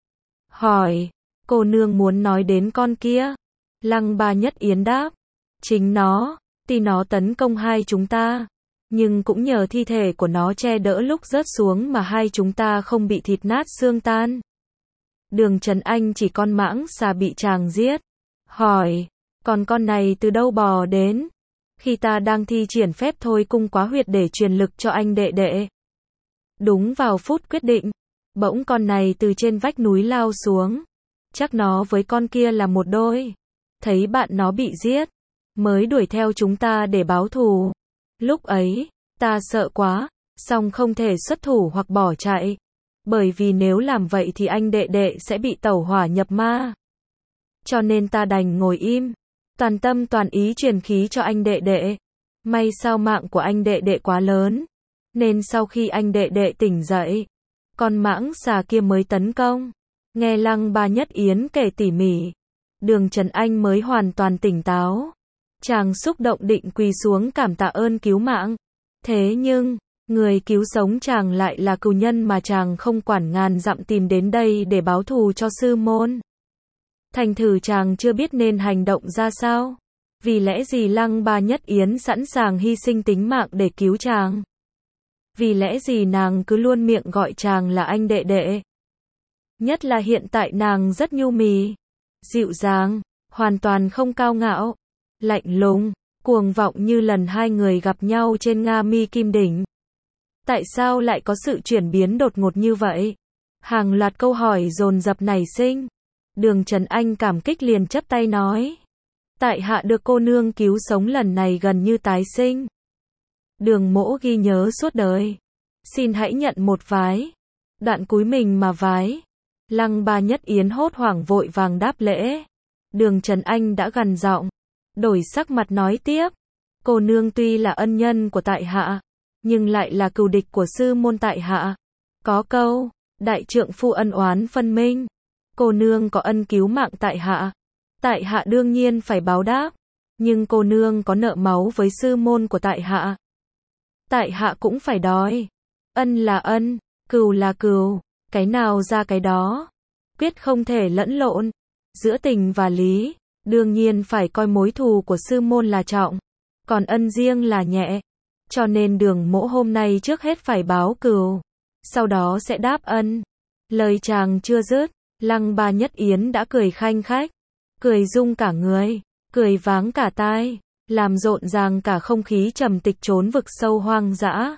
Hỏi, cô nương muốn nói đến con kia? Lăng Ba Nhất Yến đáp, chính nó, tuy nó tấn công hai chúng ta, nhưng cũng nhờ thi thể của nó che đỡ lúc rớt xuống mà hai chúng ta không bị thịt nát xương tan. Đường Trần Anh chỉ con mãng xà bị chàng giết. Hỏi, còn con này từ đâu bò đến? Khi ta đang thi triển phép thôi cung quá huyệt để truyền lực cho anh đệ đệ. Đúng vào phút quyết định, bỗng con này từ trên vách núi lao xuống. Chắc nó với con kia là một đôi. Thấy bạn nó bị giết, mới đuổi theo chúng ta để báo thù. Lúc ấy, ta sợ quá, song không thể xuất thủ hoặc bỏ chạy. Bởi vì nếu làm vậy thì anh đệ đệ sẽ bị tẩu hỏa nhập ma. Cho nên ta đành ngồi im, toàn tâm toàn ý truyền khí cho anh đệ đệ. May sao mạng của anh đệ đệ quá lớn, nên sau khi anh đệ đệ tỉnh dậy, con mãng xà kia mới tấn công. Nghe Lăng Ba Nhất Yến kể tỉ mỉ, Đường Trần Anh mới hoàn toàn tỉnh táo. Chàng xúc động định quỳ xuống cảm tạ ơn cứu mạng. Thế nhưng, người cứu sống chàng lại là cừu nhân mà chàng không quản ngàn dặm tìm đến đây để báo thù cho sư môn. Thành thử chàng chưa biết nên hành động ra sao. Vì lẽ gì Lăng Ba Nhất Yến sẵn sàng hy sinh tính mạng để cứu chàng? Vì lẽ gì nàng cứ luôn miệng gọi chàng là anh đệ đệ? Nhất là hiện tại nàng rất nhu mì, dịu dàng, hoàn toàn không cao ngạo, lạnh lùng, cuồng vọng như lần hai người gặp nhau trên Nga Mi Kim Đỉnh. Tại sao lại có sự chuyển biến đột ngột như vậy? Hàng loạt câu hỏi dồn dập nảy sinh. Đường Trần Anh cảm kích liền chắp tay nói. Tại hạ được cô nương cứu sống lần này gần như tái sinh. Đường mỗ ghi nhớ suốt đời. Xin hãy nhận một vái. Đoạn cúi mình mà vái. Lăng Ba Nhất Yến hốt hoảng vội vàng đáp lễ. Đường Trần Anh đã gằn giọng, đổi sắc mặt nói tiếp. Cô nương tuy là ân nhân của tại hạ, nhưng lại là cừu địch của sư môn tại hạ. Có câu, đại trượng phu ân oán phân minh. Cô nương có ân cứu mạng tại hạ đương nhiên phải báo đáp. Nhưng cô nương có nợ máu với sư môn của tại hạ cũng phải đòi. Ân là ân, cừu là cừu, cái nào ra cái đó. Quyết không thể lẫn lộn. Giữa tình và lý, đương nhiên phải coi mối thù của sư môn là trọng, còn ân riêng là nhẹ. Cho nên Đường mỗ hôm nay trước hết phải báo cừu, sau đó sẽ đáp ân. Lời chàng chưa dứt, Lăng Ba Nhất Yến đã cười khanh khách, cười rung cả người, cười váng cả tai, làm rộn ràng cả không khí trầm tịch trốn vực sâu hoang dã.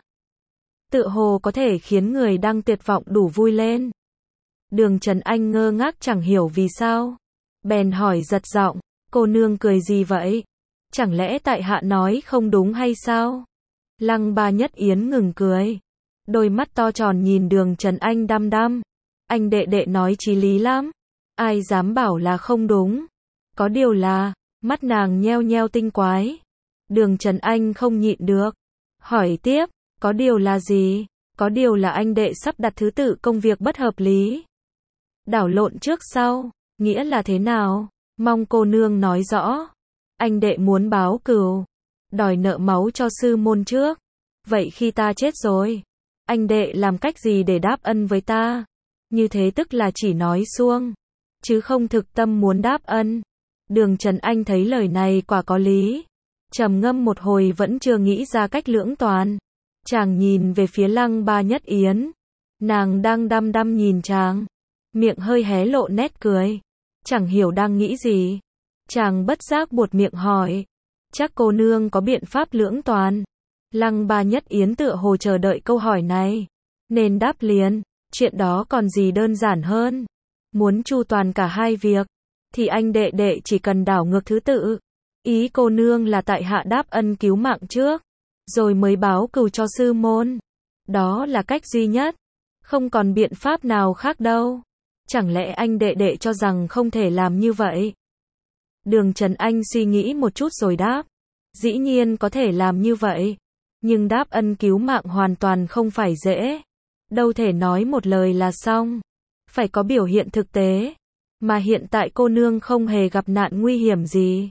Tựa hồ có thể khiến người đang tuyệt vọng đủ vui lên. Đường Trần Anh ngơ ngác chẳng hiểu vì sao. Bèn hỏi giật giọng, cô nương cười gì vậy? Chẳng lẽ tại hạ nói không đúng hay sao? Lăng Ba Nhất Yến ngừng cười. Đôi mắt to tròn nhìn Đường Trần Anh đăm đăm. Anh đệ đệ nói chí lý lắm. Ai dám bảo là không đúng. Có điều là, mắt nàng nheo nheo tinh quái. Đường Trần Anh không nhịn được. Hỏi tiếp, có điều là gì? Có điều là anh đệ sắp đặt thứ tự công việc bất hợp lý. Đảo lộn trước sau, nghĩa là thế nào? Mong cô nương nói rõ. Anh đệ muốn báo cừu, đòi nợ máu cho sư môn trước. Vậy khi ta chết rồi, anh đệ làm cách gì để đáp ân với ta? Như thế tức là chỉ nói suông, chứ không thực tâm muốn đáp ân. Đường Trần Anh thấy lời này quả có lý. Trầm ngâm một hồi vẫn chưa nghĩ ra cách lưỡng toàn. Chàng nhìn về phía Lăng Ba Nhất Yến. Nàng đang đăm đăm nhìn chàng, miệng hơi hé lộ nét cười. Chẳng hiểu đang nghĩ gì. Chàng bất giác buột miệng hỏi. Chắc cô nương có biện pháp lưỡng toàn. Lăng Ba Nhất Yến tựa hồ chờ đợi câu hỏi này, nên đáp liền. Chuyện đó còn gì đơn giản hơn. Muốn chu toàn cả hai việc, thì anh đệ đệ chỉ cần đảo ngược thứ tự. Ý cô nương là tại hạ đáp ân cứu mạng trước, rồi mới báo cừu cho sư môn. Đó là cách duy nhất. Không còn biện pháp nào khác đâu. Chẳng lẽ anh đệ đệ cho rằng không thể làm như vậy? Đường Trần Anh suy nghĩ một chút rồi đáp. Dĩ nhiên có thể làm như vậy. Nhưng đáp ân cứu mạng hoàn toàn không phải dễ. Đâu thể nói một lời là xong. Phải có biểu hiện thực tế. Mà hiện tại cô nương không hề gặp nạn nguy hiểm gì.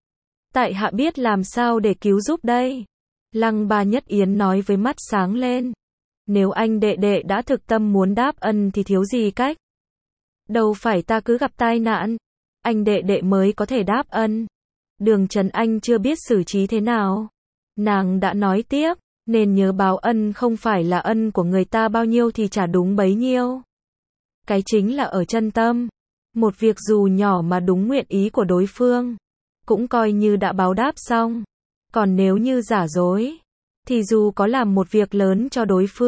Tại hạ biết làm sao để cứu giúp đây. Lăng Ba Nhất Yến nói với mắt sáng lên. Nếu anh đệ đệ đã thực tâm muốn đáp ân thì thiếu gì cách. Đâu phải ta cứ gặp tai nạn, anh đệ đệ mới có thể đáp ân. Đường Trần Anh chưa biết xử trí thế nào. Nàng đã nói tiếp, nên nhớ báo ân không phải là ân của người ta bao nhiêu thì trả đúng bấy nhiêu. Cái chính là ở chân tâm. Một việc dù nhỏ mà đúng nguyện ý của đối phương, cũng coi như đã báo đáp xong. Còn nếu như giả dối, thì dù có làm một việc lớn cho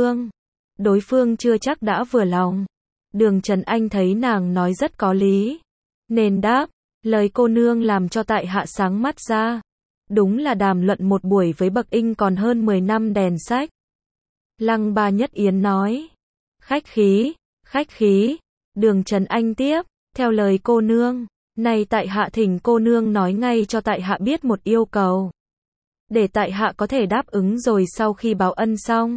đối phương chưa chắc đã vừa lòng. Đường Trần Anh thấy nàng nói rất có lý, nên đáp, lời cô nương làm cho tại hạ sáng mắt ra. Đúng là đàm luận một buổi với bậc inh còn hơn 10 năm đèn sách. Lăng Ba Nhất Yến nói, khách khí, khách khí. Đường Trần Anh tiếp, theo lời cô nương, này tại hạ thỉnh cô nương nói ngay cho tại hạ biết một yêu cầu, để tại hạ có thể đáp ứng rồi sau khi báo ân xong,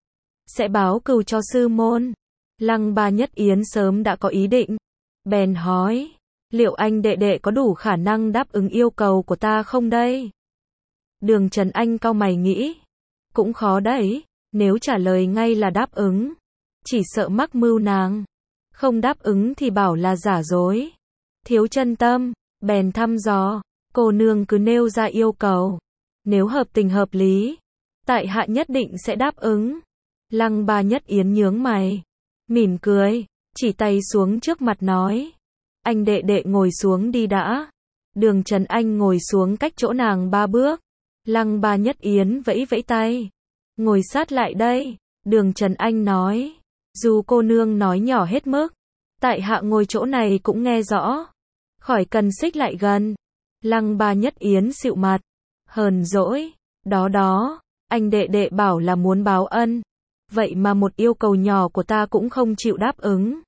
sẽ báo cừu cho sư môn. Lăng Ba Nhất Yến sớm đã có ý định, bèn hỏi, liệu anh đệ đệ có đủ khả năng đáp ứng yêu cầu của ta không đây? Đường Trần Anh cau mày nghĩ, cũng khó đấy, nếu trả lời ngay là đáp ứng, chỉ sợ mắc mưu nàng, không đáp ứng thì bảo là giả dối, thiếu chân tâm, bèn thăm dò, cô nương cứ nêu ra yêu cầu, nếu hợp tình hợp lý, tại hạ nhất định sẽ đáp ứng. Lăng Ba Nhất Yến nhướng mày, mỉm cười, chỉ tay xuống trước mặt nói, anh đệ đệ ngồi xuống đi đã. Đường Trần Anh ngồi xuống cách chỗ nàng 3 bước. Lăng Ba Nhất Yến vẫy vẫy tay, ngồi sát lại đây. Đường Trần Anh nói, dù cô nương nói nhỏ hết mức, tại hạ ngồi chỗ này cũng nghe rõ, khỏi cần xích lại gần. Lăng Ba Nhất Yến xịu mặt, hờn dỗi, đó, anh đệ đệ bảo là muốn báo ân, vậy mà một yêu cầu nhỏ của ta cũng không chịu đáp ứng.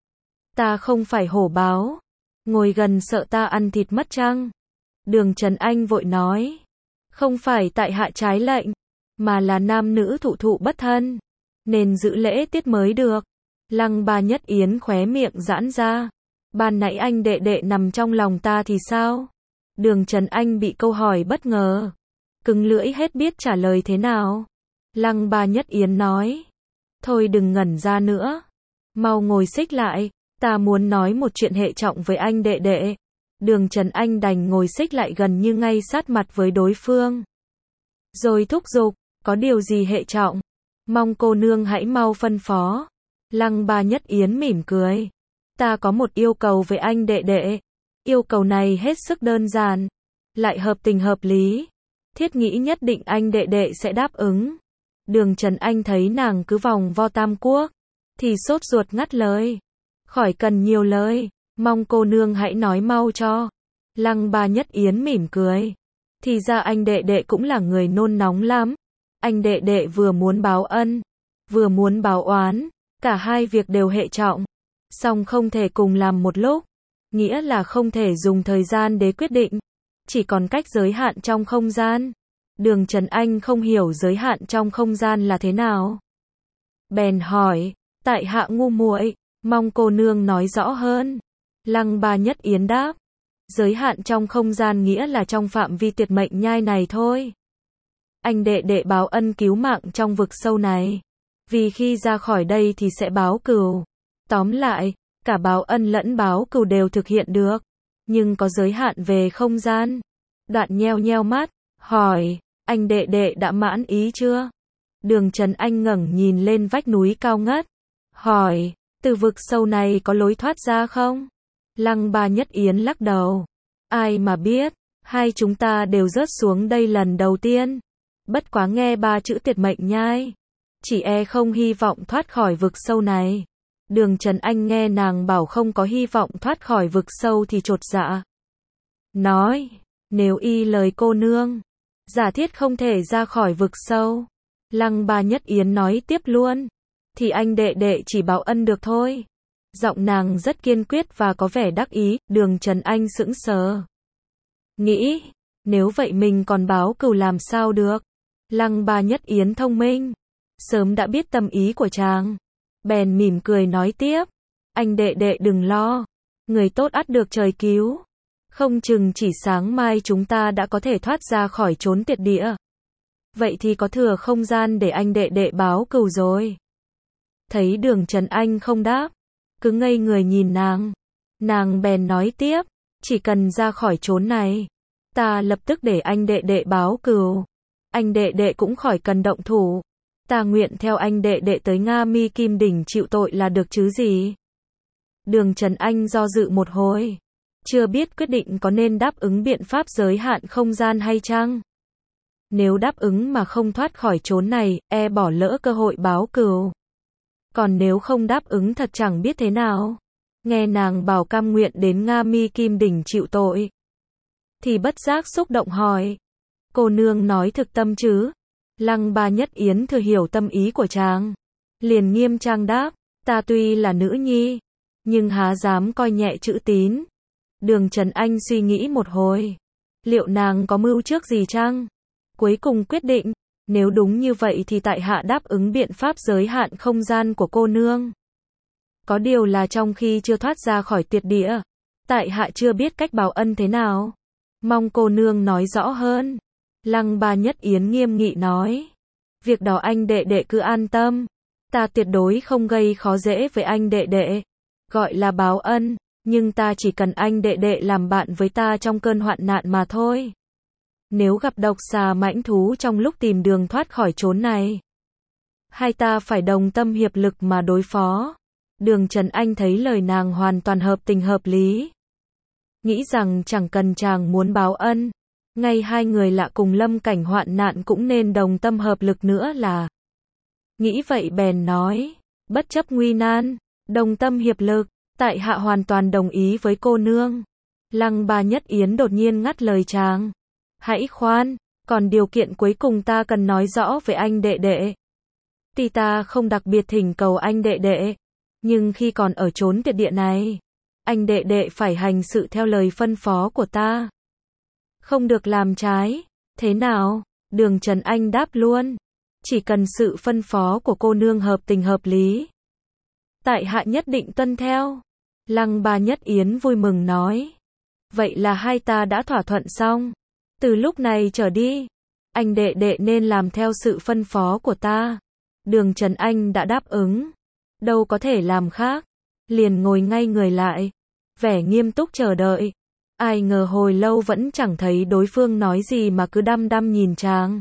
Ta không phải hổ báo, ngồi gần sợ ta ăn thịt mất chăng? Đường Trần Anh vội nói, không phải tại hạ trái lệnh, mà là nam nữ thụ thụ bất thân, nên giữ lễ tiết mới được. Lăng Ba Nhất Yến khóe miệng giãn ra, ban nãy anh đệ đệ nằm trong lòng ta thì sao? Đường Trần Anh bị câu hỏi bất ngờ, cứng lưỡi hết biết trả lời thế nào. Lăng Ba Nhất Yến nói, thôi đừng ngẩn ra nữa, mau ngồi xích lại, ta muốn nói một chuyện hệ trọng với anh đệ đệ. Đường Trần Anh đành ngồi xích lại gần như ngay sát mặt với đối phương, rồi thúc giục, có điều gì hệ trọng, mong cô nương hãy mau phân phó. Lăng Ba Nhất Yến mỉm cười, ta có một yêu cầu với anh đệ đệ, yêu cầu này hết sức đơn giản, lại hợp tình hợp lý, thiết nghĩ nhất định anh đệ đệ sẽ đáp ứng. Đường Trần Anh thấy nàng cứ vòng vo tam quốc, thì sốt ruột ngắt lời, khỏi cần nhiều lời, mong cô nương hãy nói mau cho. Lăng Ba Nhất Yến mỉm cười, thì ra anh đệ đệ cũng là người nôn nóng lắm, anh đệ đệ vừa muốn báo ân, vừa muốn báo oán, cả hai việc đều hệ trọng, song không thể cùng làm một lúc, nghĩa là không thể dùng thời gian để quyết định, chỉ còn cách giới hạn trong không gian. Đường Trần Anh không hiểu giới hạn trong không gian là thế nào, bèn hỏi, tại hạ ngu muội, mong cô nương nói rõ hơn. Lăng Ba Nhất Yến đáp, giới hạn trong không gian nghĩa là trong phạm vi tuyệt mệnh nhai này thôi. Anh đệ đệ báo ân cứu mạng trong vực sâu này, vì khi ra khỏi đây thì sẽ báo cừu. Tóm lại, cả báo ân lẫn báo cừu đều thực hiện được, nhưng có giới hạn về không gian. Đoạn nheo nheo mắt, hỏi, anh đệ đệ đã mãn ý chưa? Đường Trần Anh ngẩng nhìn lên vách núi cao ngất, hỏi, từ vực sâu này có lối thoát ra không? Lăng Ba Nhất Yến lắc đầu, ai mà biết, hai chúng ta đều rớt xuống đây lần đầu tiên, bất quá nghe 3 chữ tuyệt mệnh nhai, chỉ e không hy vọng thoát khỏi vực sâu này. Đường Trần Anh nghe nàng bảo không có hy vọng thoát khỏi vực sâu thì chột dạ, nói, nếu y lời cô nương, giả thiết không thể ra khỏi vực sâu. Lăng Ba Nhất Yến nói tiếp luôn, thì anh đệ đệ chỉ báo ân được thôi. Giọng nàng rất kiên quyết và có vẻ đắc ý. Đường Trần Anh sững sờ, nghĩ, nếu vậy mình còn báo cừu làm sao được. Lăng Ba Nhất Yến thông minh, sớm đã biết tâm ý của chàng, bèn mỉm cười nói tiếp, anh đệ đệ đừng lo, người tốt ắt được trời cứu, không chừng chỉ sáng mai chúng ta đã có thể thoát ra khỏi chốn tuyệt địa. Vậy thì có thừa không gian để anh đệ đệ báo cừu rồi. Thấy Đường Trần Anh không đáp, cứ ngây người nhìn nàng bèn nói tiếp, chỉ cần ra khỏi chốn này, ta lập tức để anh đệ đệ báo cừu, anh đệ đệ cũng khỏi cần động thủ, ta nguyện theo anh đệ đệ tới Nga Mi Kim Đỉnh chịu tội là được chứ gì. Đường Trần Anh do dự một hồi, chưa biết quyết định có nên đáp ứng biện pháp giới hạn không gian hay chăng. Nếu đáp ứng mà không thoát khỏi chốn này, bỏ lỡ cơ hội báo cừu. Còn nếu không đáp ứng thật chẳng biết thế nào. Nghe nàng bảo cam nguyện đến Nga Mi Kim Đỉnh chịu tội. Thì bất giác xúc động hỏi. Cô nương nói thực tâm chứ? Lăng Ba Nhất Yến thừa hiểu tâm ý của chàng. Liền nghiêm trang đáp, ta tuy là nữ nhi, nhưng há dám coi nhẹ chữ tín. Đường Trần Anh suy nghĩ một hồi. Liệu nàng có mưu trước gì chăng? Cuối cùng quyết định, nếu đúng như vậy thì tại hạ đáp ứng biện pháp giới hạn không gian của cô nương. Có điều là trong khi chưa thoát ra khỏi tuyệt địa, tại hạ chưa biết cách báo ân thế nào. Mong cô nương nói rõ hơn. Lăng Ba Nhất Yến nghiêm nghị nói. Việc đó anh đệ đệ cứ an tâm. Ta tuyệt đối không gây khó dễ với anh đệ đệ. Gọi là báo ân, nhưng ta chỉ cần anh đệ đệ làm bạn với ta trong cơn hoạn nạn mà thôi. Nếu gặp độc xà mãnh thú trong lúc tìm đường thoát khỏi chốn này, hai ta phải đồng tâm hiệp lực mà đối phó. Đường Trần Anh thấy lời nàng hoàn toàn hợp tình hợp lý. Nghĩ rằng chẳng cần chàng muốn báo ân, ngay hai người lạ cùng lâm cảnh hoạn nạn cũng nên đồng tâm hợp lực nữa là. Nghĩ vậy bèn nói, bất chấp nguy nan, đồng tâm hiệp lực, tại hạ hoàn toàn đồng ý với cô nương. Lăng Ba Nhất Yến đột nhiên ngắt lời chàng. Hãy khoan, còn điều kiện cuối cùng ta cần nói rõ với anh đệ đệ. Tuy ta không đặc biệt thỉnh cầu anh đệ đệ, nhưng khi còn ở chốn tuyệt địa này, anh đệ đệ phải hành sự theo lời phân phó của ta. Không được làm trái. Thế nào? Đường Trần Anh đáp luôn. Chỉ cần sự phân phó của cô nương hợp tình hợp lý, tại hạ nhất định tuân theo. Lăng Ba Nhất Yến vui mừng nói. Vậy là hai ta đã thỏa thuận xong. Từ lúc này trở đi, anh đệ đệ nên làm theo sự phân phó của ta. Đường Trần Anh đã đáp ứng. Đâu có thể làm khác. Liền ngồi ngay người lại. Vẻ nghiêm túc chờ đợi. Ai ngờ hồi lâu vẫn chẳng thấy đối phương nói gì mà cứ đăm đăm nhìn chàng.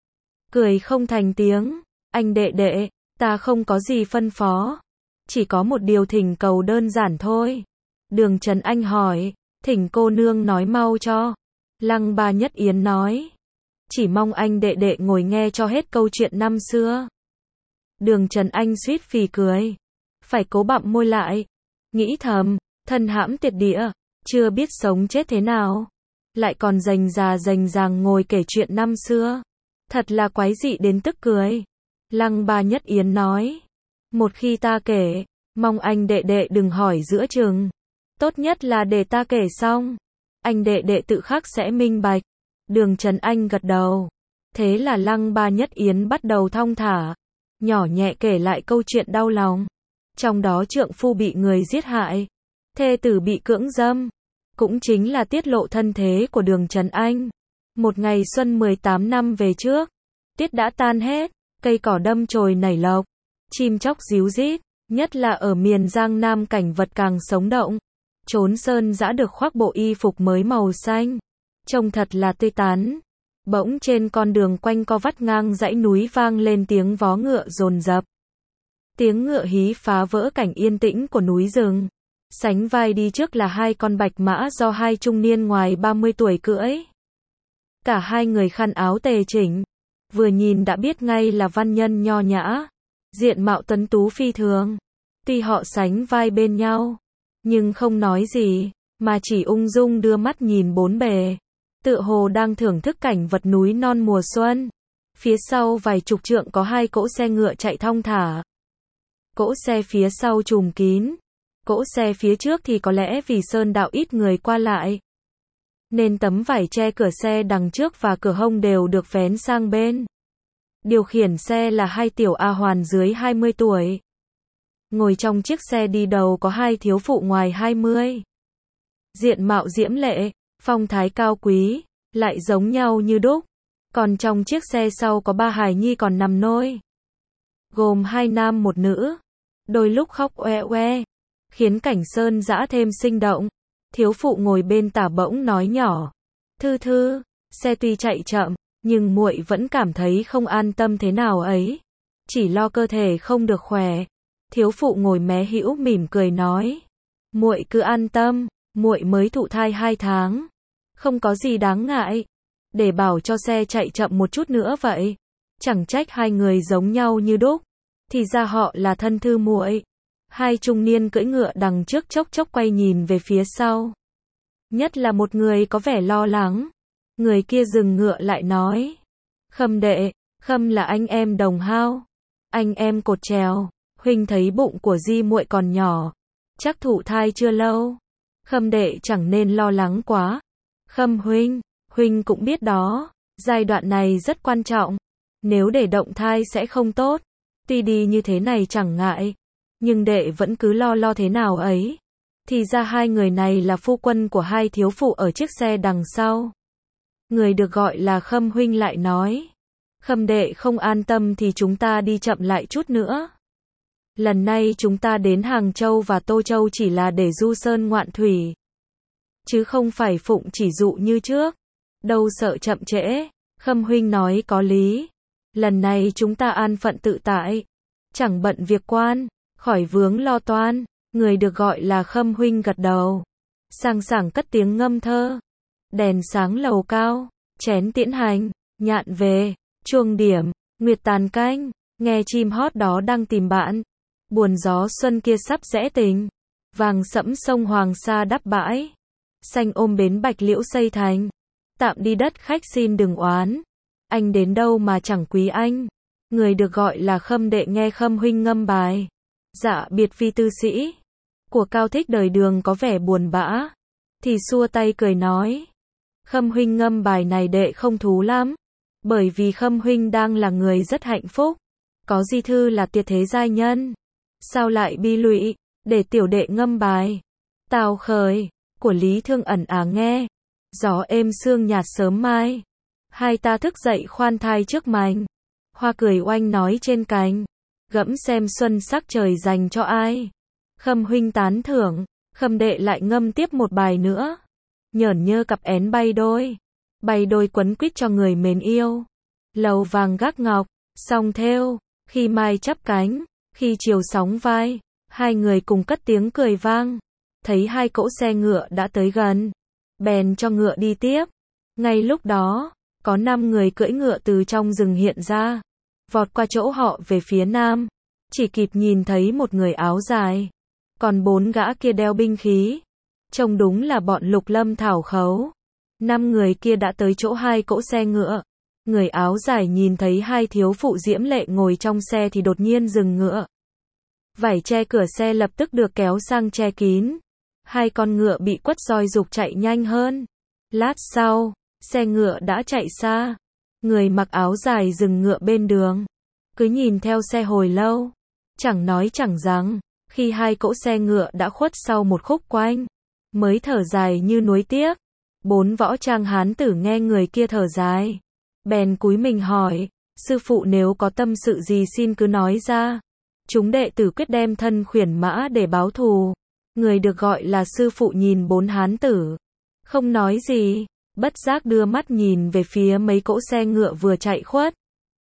Cười không thành tiếng. Anh đệ đệ, ta không có gì phân phó. Chỉ có một điều thỉnh cầu đơn giản thôi. Đường Trần Anh hỏi. Thỉnh cô nương nói mau cho. Lăng Ba Nhất Yến nói. Chỉ mong anh đệ đệ ngồi nghe cho hết câu chuyện năm xưa. Đường Trần Anh suýt phì cười. Phải cố bặm môi lại. Nghĩ thầm, thân hãm tuyệt địa, chưa biết sống chết thế nào. Lại còn rành ràng ngồi kể chuyện năm xưa. Thật là quái dị đến tức cười. Lăng Ba Nhất Yến nói. Một khi ta kể, mong anh đệ đệ đừng hỏi giữa chừng. Tốt nhất là để ta kể xong. Anh đệ đệ tự khắc sẽ minh bạch. Đường Trần Anh gật đầu. Thế là Lăng Ba Nhất Yến bắt đầu thong thả, nhỏ nhẹ kể lại câu chuyện đau lòng. Trong đó trượng phu bị người giết hại, thê tử bị cưỡng dâm. Cũng chính là tiết lộ thân thế của Đường Trần Anh. Một ngày xuân 18 năm về trước, tiết đã tan hết, cây cỏ đâm chồi nảy lộc, chim chóc ríu rít, nhất là ở miền Giang Nam cảnh vật càng sống động. Chốn sơn dã được khoác bộ y phục mới màu xanh, trông thật là tươi tắn. Bỗng trên con đường quanh co vắt ngang dãy núi vang lên tiếng vó ngựa dồn dập. Tiếng ngựa hí phá vỡ cảnh yên tĩnh của núi rừng. Sánh vai đi trước là hai con bạch mã do hai trung niên ngoài 30 tuổi cưỡi. Cả hai người khăn áo tề chỉnh, vừa nhìn đã biết ngay là văn nhân nho nhã, diện mạo tuấn tú phi thường. Tuy họ sánh vai bên nhau, nhưng không nói gì, mà chỉ ung dung đưa mắt nhìn bốn bề, tựa hồ đang thưởng thức cảnh vật núi non mùa xuân. Phía sau vài chục trượng có hai cỗ xe ngựa chạy thong thả. Cỗ xe phía sau trùm kín, cỗ xe phía trước thì có lẽ vì sơn đạo ít người qua lại, nên tấm vải che cửa xe đằng trước và cửa hông đều được vén sang bên. Điều khiển xe là hai tiểu A hoàn dưới 20 tuổi. Ngồi trong chiếc xe đi đầu có hai thiếu phụ ngoài 20. Diện mạo diễm lệ, phong thái cao quý, lại giống nhau như đúc. Còn trong chiếc xe sau có ba hài nhi còn nằm nôi, gồm hai nam một nữ, đôi lúc khóc oe oe, khiến cảnh sơn dã thêm sinh động. Thiếu phụ ngồi bên tả bỗng nói nhỏ, thư thư, xe tuy chạy chậm, nhưng muội vẫn cảm thấy không an tâm thế nào ấy, chỉ lo cơ thể không được khỏe. Thiếu phụ ngồi mé hữu mỉm cười nói, muội cứ an tâm, muội mới thụ thai 2 tháng, không có gì đáng ngại. để bảo cho xe chạy chậm một chút nữa vậy. Chẳng trách hai người giống nhau như đúc. Thì ra họ là thân thư muội. Hai trung niên cưỡi ngựa đằng trước chốc chốc quay nhìn về phía sau. Nhất là một người có vẻ lo lắng. Người kia dừng ngựa lại nói. Khâm đệ, Khâm là anh em đồng hao. Anh em cột trèo. Huynh thấy bụng của Di muội còn nhỏ. Chắc thụ thai chưa lâu. Khâm đệ chẳng nên lo lắng quá. Khâm huynh, huynh cũng biết đó. Giai đoạn này rất quan trọng. Nếu để động thai sẽ không tốt. Tuy đi như thế này chẳng ngại. Nhưng đệ vẫn cứ lo thế nào ấy. Thì ra hai người này là phu quân của hai thiếu phụ ở chiếc xe đằng sau. Người được gọi là Khâm huynh lại nói. Khâm đệ không an tâm thì chúng ta đi chậm lại chút nữa. Lần này chúng ta đến Hàng Châu và Tô Châu chỉ là để du sơn ngoạn thủy. Chứ không phải phụng chỉ dụ như trước. Đâu sợ chậm trễ. Khâm huynh nói có lý. Lần này chúng ta an phận tự tại. Chẳng bận việc quan. Khỏi vướng lo toan. Người được gọi là Khâm huynh gật đầu. Sang sảng cất tiếng ngâm thơ. Đèn sáng lầu cao. Chén tiễn hành. Nhạn về. Chuông điểm. Nguyệt tàn canh. Nghe chim hót đó đang tìm bạn. Buồn gió xuân kia sắp rẽ tình. Vàng sẫm sông Hoàng Sa đắp bãi. Xanh ôm bến Bạch Liễu xây thành. Tạm đi đất khách xin đừng oán. Anh đến đâu mà chẳng quý anh. Người được gọi là Khâm đệ nghe Khâm huynh ngâm bài. Dạ biệt vi tư sĩ. Của Cao Thích đời Đường có vẻ buồn bã. Thì xua tay cười nói. Khâm huynh ngâm bài này đệ không thú lắm. Bởi vì Khâm huynh đang là người rất hạnh phúc. Có di thư là tuyệt thế giai nhân. Sao lại bi lụy, để tiểu đệ ngâm bài. Tào khởi, của Lý Thương ẩn nghe. Gió êm sương nhạt sớm mai. Hai ta thức dậy khoan thai trước mành. Hoa cười oanh nói trên cành. Gẫm xem xuân sắc trời dành cho ai. Khâm huynh tán thưởng. Khâm đệ lại ngâm tiếp một bài nữa. Nhởn nhơ cặp én bay đôi. Bay đôi quấn quýt cho người mến yêu. Lầu vàng gác ngọc, song thêu. Khi mai chắp cánh, khi chiều sóng vai. Hai người cùng cất tiếng cười vang. Thấy hai cỗ xe ngựa đã tới gần. Bèn cho ngựa đi tiếp. Ngay lúc đó, có 5 người cưỡi ngựa từ trong rừng hiện ra. Vọt qua chỗ họ về phía nam. Chỉ kịp nhìn thấy một người áo dài. Còn 4 gã kia đeo binh khí. Trông đúng là bọn Lục Lâm Thảo Khấu. 5 người kia đã tới chỗ hai cỗ xe ngựa. Người áo dài nhìn thấy hai thiếu phụ diễm lệ ngồi trong xe thì đột nhiên dừng ngựa. Vải che cửa xe lập tức được kéo sang che kín. Hai con ngựa bị quất roi giục chạy nhanh hơn. Lát sau, xe ngựa đã chạy xa. Người mặc áo dài dừng ngựa bên đường. Cứ nhìn theo xe hồi lâu. Chẳng nói chẳng rằng, khi hai cỗ xe ngựa đã khuất sau một khúc quanh. Mới thở dài như nuối tiếc. 4 võ trang hán tử nghe người kia thở dài. Bèn cúi mình hỏi, sư phụ nếu có tâm sự gì xin cứ nói ra. Chúng đệ tử quyết đem thân khuyển mã để báo thù. Người được gọi là sư phụ nhìn 4 hán tử. Không nói gì, bất giác đưa mắt nhìn về phía mấy cỗ xe ngựa vừa chạy khuất.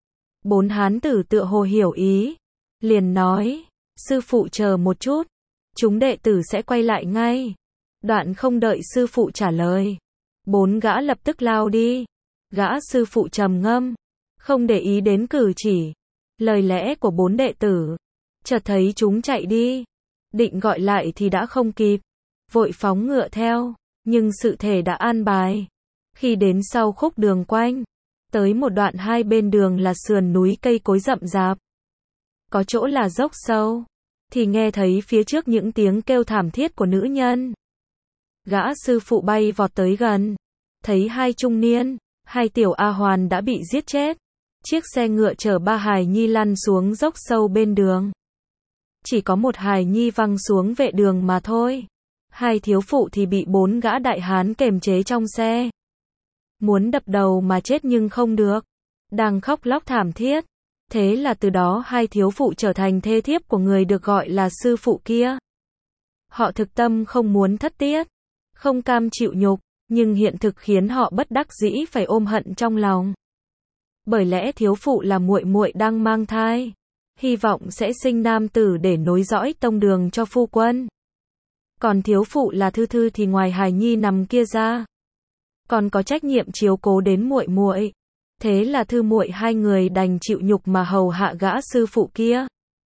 4 hán tử tựa hồ hiểu ý. Liền nói, sư phụ chờ một chút. Chúng đệ tử sẽ quay lại ngay. Đoạn không đợi sư phụ trả lời. 4 gã lập tức lao đi. Gã sư phụ trầm ngâm. Không để ý đến cử chỉ. Lời lẽ của 4 đệ tử. Chợt thấy chúng chạy đi. Định gọi lại thì đã không kịp. Vội phóng ngựa theo. Nhưng sự thể đã an bài. Khi đến sau khúc đường quanh. Tới một đoạn hai bên đường là sườn núi cây cối rậm rạp. Có chỗ là dốc sâu. Thì nghe thấy phía trước những tiếng kêu thảm thiết của nữ nhân. Gã sư phụ bay vọt tới gần. Thấy hai trung niên, hai tiểu A Hoàn đã bị giết chết. Chiếc xe ngựa chở 3 hài nhi lăn xuống dốc sâu bên đường. Chỉ có một hài nhi văng xuống vệ đường mà thôi. Hai thiếu phụ thì bị 4 gã đại hán kềm chế trong xe. Muốn đập đầu mà chết nhưng không được. Đang khóc lóc thảm thiết. Thế là từ đó hai thiếu phụ trở thành thê thiếp của người được gọi là sư phụ kia. Họ thực tâm không muốn thất tiết. Không cam chịu nhục. Nhưng hiện thực khiến họ bất đắc dĩ phải ôm hận trong lòng. Bởi lẽ thiếu phụ là muội muội đang mang thai. Hy vọng sẽ sinh nam tử để nối dõi tông đường cho phu quân. Còn thiếu phụ là Thư Thư thì ngoài hài nhi nằm kia ra. còn có trách nhiệm chiếu cố đến muội muội. Thế là thư muội hai người đành chịu nhục mà hầu hạ gã sư phụ kia.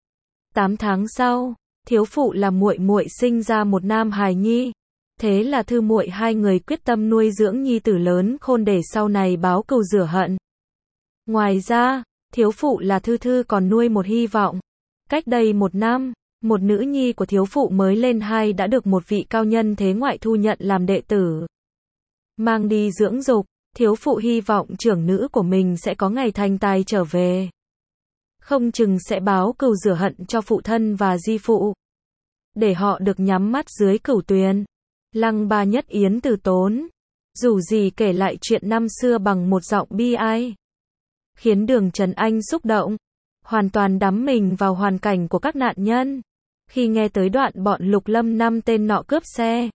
8 tháng sau, thiếu phụ là muội muội sinh ra một nam hài nhi. Thế là thư muội hai người quyết tâm nuôi dưỡng nhi tử lớn khôn để sau này báo cừu rửa hận. Ngoài ra, thiếu phụ là Thư Thư còn nuôi một hy vọng. Cách đây 1 năm, một nữ nhi của thiếu phụ mới lên 2 đã được một vị cao nhân thế ngoại thu nhận làm đệ tử. Mang đi dưỡng dục, thiếu phụ hy vọng trưởng nữ của mình sẽ có ngày thành tài trở về. Không chừng sẽ báo cừu rửa hận cho phụ thân và di phụ. Để họ được nhắm mắt dưới cửu tuyền. Lăng Ba Nhất Yến từ tốn. Dù gì kể lại chuyện năm xưa bằng một giọng bi ai. Khiến Đường Trần Anh xúc động. Hoàn toàn đắm mình vào hoàn cảnh của các nạn nhân. Khi nghe tới đoạn bọn Lục Lâm 5 tên nọ cướp xe,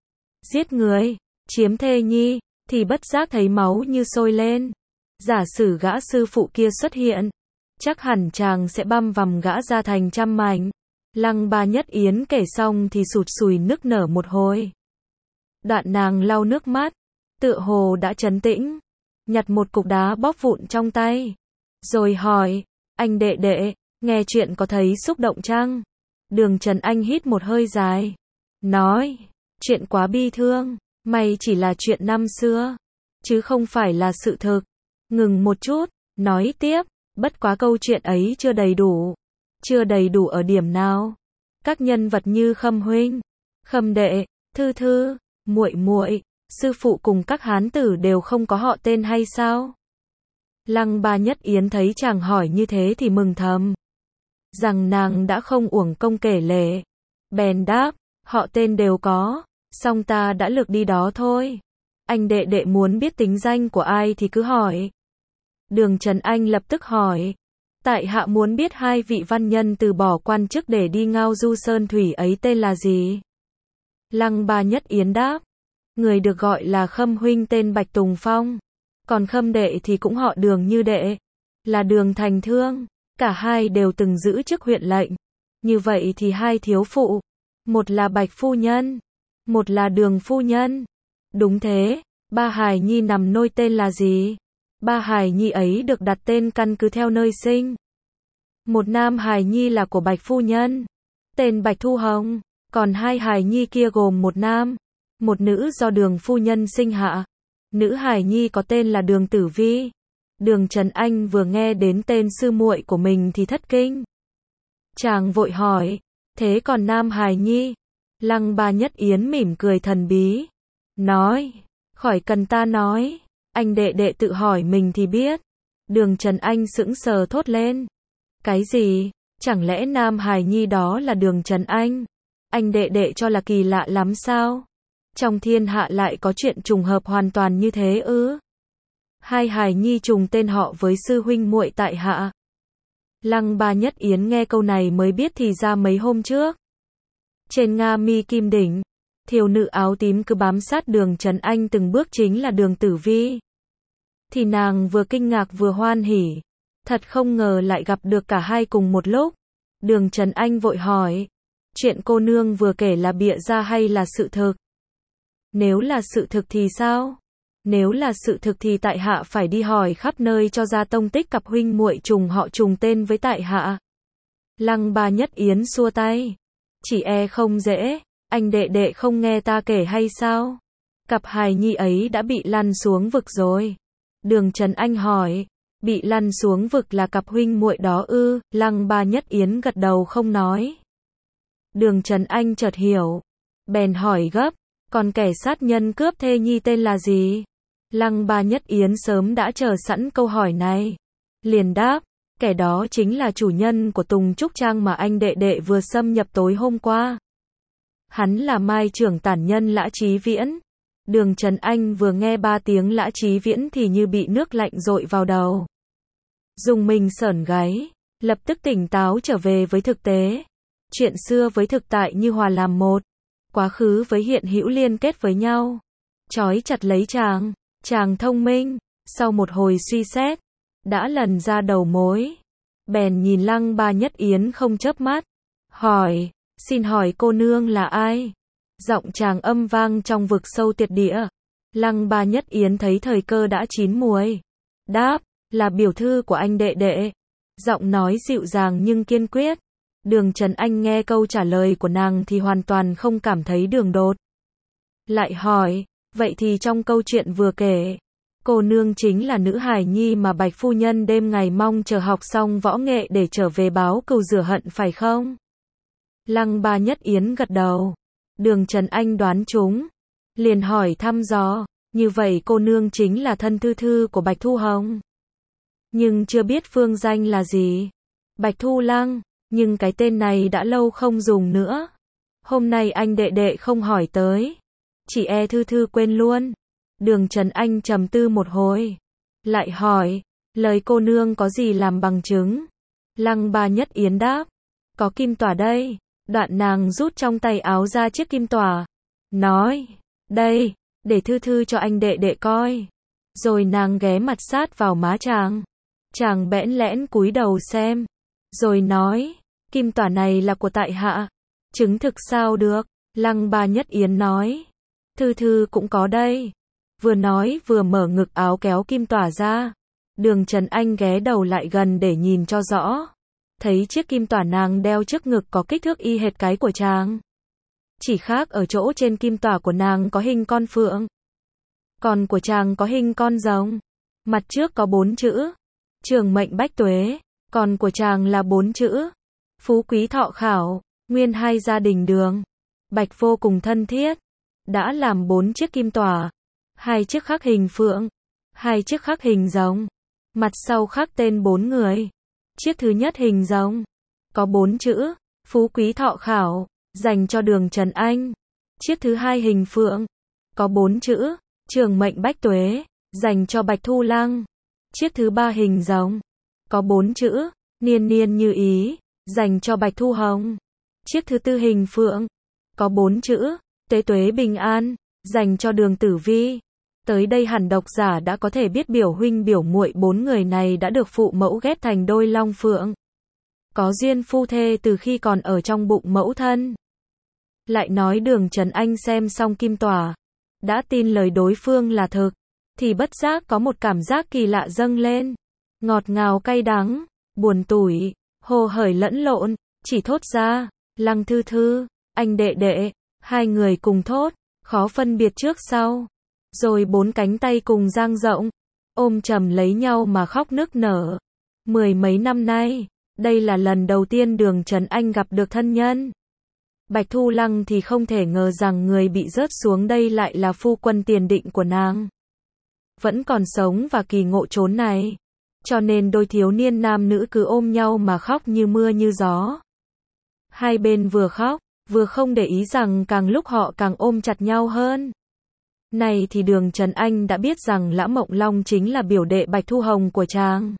giết người, chiếm thê nhi, thì bất giác thấy máu như sôi lên. Giả sử gã sư phụ kia xuất hiện, chắc hẳn chàng sẽ băm vằm gã ra thành trăm mảnh. Lăng Ba Nhất Yến kể xong thì sụt sùi nức nở một hồi. Đoạn nàng lau nước mắt, tựa hồ đã trấn tĩnh, nhặt một cục đá bóp vụn trong tay, rồi hỏi, anh đệ đệ, nghe chuyện có thấy xúc động chăng? Đường Trần Anh hít một hơi dài, nói, chuyện quá bi thương, may chỉ là chuyện năm xưa, chứ không phải là sự thực. Ngừng một chút, nói tiếp, bất quá câu chuyện ấy chưa đầy đủ. Chưa đầy đủ ở điểm nào? Các nhân vật như Khâm huynh, Khâm đệ, Thư Thư, muội muội, sư phụ cùng các hán tử đều không có họ tên hay sao? Lăng Ba Nhất Yến thấy chàng hỏi như thế thì mừng thầm, rằng nàng đã không uổng công kể lể. Bèn đáp, họ tên đều có, song ta đã lược đi đó thôi. Anh đệ đệ muốn biết tính danh của ai thì cứ hỏi. Đường Trần Anh lập tức hỏi, tại hạ muốn biết hai vị văn nhân từ bỏ quan chức để đi ngao du sơn thủy ấy tên là gì? Lăng Ba Nhất Yến đáp, người được gọi là Khâm huynh tên Bạch Tùng Phong, còn Khâm đệ thì cũng họ Đường như đệ, là Đường Thành Thương, cả hai đều từng giữ chức huyện lệnh. Như vậy thì hai thiếu phụ, một là Bạch phu nhân, một là Đường phu nhân. Đúng thế, ba hài nhi nằm nôi tên là gì? Ba hài nhi ấy được đặt tên căn cứ theo nơi sinh. Một nam hài nhi là của Bạch phu nhân, tên Bạch Thu Hồng, còn hai hài nhi kia gồm một nam, một nữ do Đường phu nhân sinh hạ. Nữ hài nhi có tên là Đường Tử Vi. Đường Trần Anh vừa nghe đến tên sư muội của mình thì thất kinh. Chàng vội hỏi, thế còn nam hài nhi? Lăng Ba Nhất Yến mỉm cười thần bí, nói, khỏi cần ta nói, anh đệ đệ tự hỏi mình thì biết. Đường Trần Anh sững sờ thốt lên, cái gì? Chẳng lẽ nam hài nhi đó là Đường Trần Anh? Anh đệ đệ cho là kỳ lạ lắm sao? Trong thiên hạ lại có chuyện trùng hợp hoàn toàn như thế ư? Hai hài nhi trùng tên họ với sư huynh muội tại hạ. Lăng Ba Nhất Yến nghe câu này mới biết thì ra mấy hôm trước, trên Nga Mi Kim Đỉnh, thiếu nữ áo tím cứ bám sát Đường Trần Anh từng bước chính là Đường Tử Vi. Thì nàng vừa kinh ngạc vừa hoan hỉ, thật không ngờ lại gặp được cả hai cùng một lúc. Đường Trần Anh vội hỏi, chuyện cô nương vừa kể là bịa ra hay là sự thực? Nếu là sự thực thì sao? Nếu là sự thực thì tại hạ phải đi hỏi khắp nơi cho ra tông tích cặp huynh muội trùng họ trùng tên với tại hạ. Lăng Ba Nhất Yến xua tay, chỉ e không dễ, anh đệ đệ không nghe ta kể hay sao? Cặp hài nhi ấy đã bị lăn xuống vực rồi. Đường Trần Anh hỏi, bị lăn xuống vực là cặp huynh muội đó ư? Lăng Ba Nhất Yến gật đầu không nói. Đường Trần Anh chợt hiểu, bèn hỏi gấp, còn kẻ sát nhân cướp thê nhi tên là gì? Lăng Ba Nhất Yến sớm đã chờ sẵn câu hỏi này, liền đáp, kẻ đó chính là chủ nhân của Tùng Trúc Trang mà anh đệ đệ vừa xâm nhập tối hôm qua. Hắn là Mai trưởng tản nhân Lã Chí Viễn. Đường Trần Anh vừa nghe 3 tiếng Lã Chí Viễn thì như bị nước lạnh dội vào đầu. Dùng mình sởn gáy, lập tức tỉnh táo trở về với thực tế. Chuyện xưa với thực tại như hòa làm một, quá khứ với hiện hữu liên kết với nhau. Trói chặt lấy chàng thông minh, sau một hồi suy xét, đã lần ra đầu mối. Bèn nhìn Lăng Ba Nhất Yến không chớp mắt, hỏi, xin hỏi cô nương là ai? Giọng chàng âm vang trong vực sâu tuyệt địa, Lăng Ba Nhất Yến thấy thời cơ đã chín muồi. Đáp, là biểu thư của anh đệ đệ. Giọng nói dịu dàng nhưng kiên quyết. Đường Trần Anh nghe câu trả lời của nàng thì hoàn toàn không cảm thấy đường đột. Lại hỏi, vậy thì trong câu chuyện vừa kể, cô nương chính là nữ hài nhi mà Bạch phu nhân đêm ngày mong chờ học xong võ nghệ để trở về báo cừu rửa hận phải không? Lăng Ba Nhất Yến gật đầu. Đường Trần Anh đoán trúng. Liền hỏi thăm dò, như vậy cô nương chính là thân thư thư của Bạch Thu Hồng. Nhưng chưa biết phương danh là gì. Bạch Thu Lăng, nhưng cái tên này đã lâu không dùng nữa. Hôm nay anh đệ đệ không hỏi tới. Chỉ e thư thư quên luôn. Đường Trần Anh trầm tư một hồi. Lại hỏi, lời cô nương có gì làm bằng chứng? Lăng Ba Nhất Yến đáp, có kim tỏa đây. Đoạn nàng rút trong tay áo ra chiếc kim tỏa. Nói, đây, để thư thư cho anh đệ đệ coi. Rồi nàng ghé mặt sát vào má chàng. Chàng bẽn lẽn cúi đầu xem. Rồi nói, kim tỏa này là của tại hạ. Chứng thực sao được? Lăng Ba Nhất Yến nói, thư thư cũng có đây. Vừa nói vừa mở ngực áo kéo kim tỏa ra. Đường Trần Anh ghé đầu lại gần để nhìn cho rõ. Thấy chiếc kim tỏa nàng đeo trước ngực có kích thước y hệt cái của chàng. Chỉ khác ở chỗ trên kim tỏa của nàng có hình con phượng. Còn của chàng có hình con rồng. Mặt trước có 4 chữ. Trường mệnh bách tuế. Còn của chàng là 4 chữ. Phú quý thọ khảo. Nguyên hai gia đình Đường Bạch vô cùng thân thiết. Đã làm 4 chiếc kim tỏa. 2 chiếc khắc hình phượng. 2 chiếc khắc hình rồng. Mặt sau khắc tên 4 người. Chiếc thứ nhất hình rồng. Có 4 chữ. Phú quý thọ khảo. Dành cho Đường Trần Anh. Chiếc thứ hai hình phượng. Có 4 chữ. Trường mệnh bách tuế. Dành cho Bạch Thu Lăng. Chiếc thứ ba hình rồng. Có 4 chữ. Niên niên như ý. Dành cho Bạch Thu Hồng. Chiếc thứ tư hình phượng. Có 4 chữ. Tuế tuế bình an. Dành cho Đường Tử Vi. Tới đây hẳn độc giả đã có thể biết biểu huynh biểu muội 4 người này đã được phụ mẫu ghép thành đôi long phượng. Có duyên phu thê từ khi còn ở trong bụng mẫu thân. Lại nói Đường Trần Anh xem xong kim tỏa, đã tin lời đối phương là thực, thì bất giác có một cảm giác kỳ lạ dâng lên. Ngọt ngào cay đắng, buồn tủi, hồ hởi lẫn lộn, chỉ thốt ra, Lăng thư thư, anh đệ đệ, hai người cùng thốt, khó phân biệt trước sau. Rồi 4 cánh tay cùng dang rộng, ôm chầm lấy nhau mà khóc nức nở. 10 mấy năm nay, đây là lần đầu tiên Đường Trần Anh gặp được thân nhân. Bạch Thu Lăng thì không thể ngờ rằng người bị rớt xuống đây lại là phu quân tiền định của nàng. Vẫn còn sống và kỳ ngộ chốn này. Cho nên đôi thiếu niên nam nữ cứ ôm nhau mà khóc như mưa như gió. Hai bên vừa khóc, vừa không để ý rằng càng lúc họ càng ôm chặt nhau hơn. Này thì Đường Trần Anh đã biết rằng Lã Mộng Long chính là biểu đệ Bạch Thu Hồng của chàng.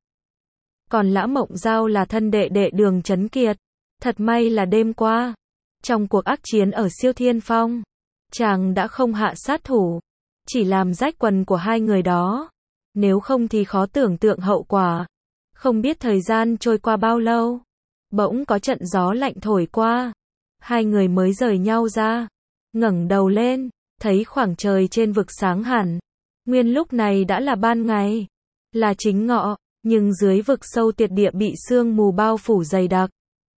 Còn Lã Mộng Giao là thân đệ đệ Đường Trấn Kiệt. Thật may là đêm qua, trong cuộc ác chiến ở Siêu Thiên Phong, chàng đã không hạ sát thủ, chỉ làm rách quần của hai người đó. Nếu không thì khó tưởng tượng hậu quả. Không biết thời gian trôi qua bao lâu, bỗng có trận gió lạnh thổi qua. Hai người mới rời nhau ra, ngẩng đầu lên, thấy khoảng trời trên vực sáng hẳn. Nguyên lúc này đã là ban ngày, là chính ngọ, nhưng dưới vực sâu tiệt địa bị sương mù bao phủ dày đặc,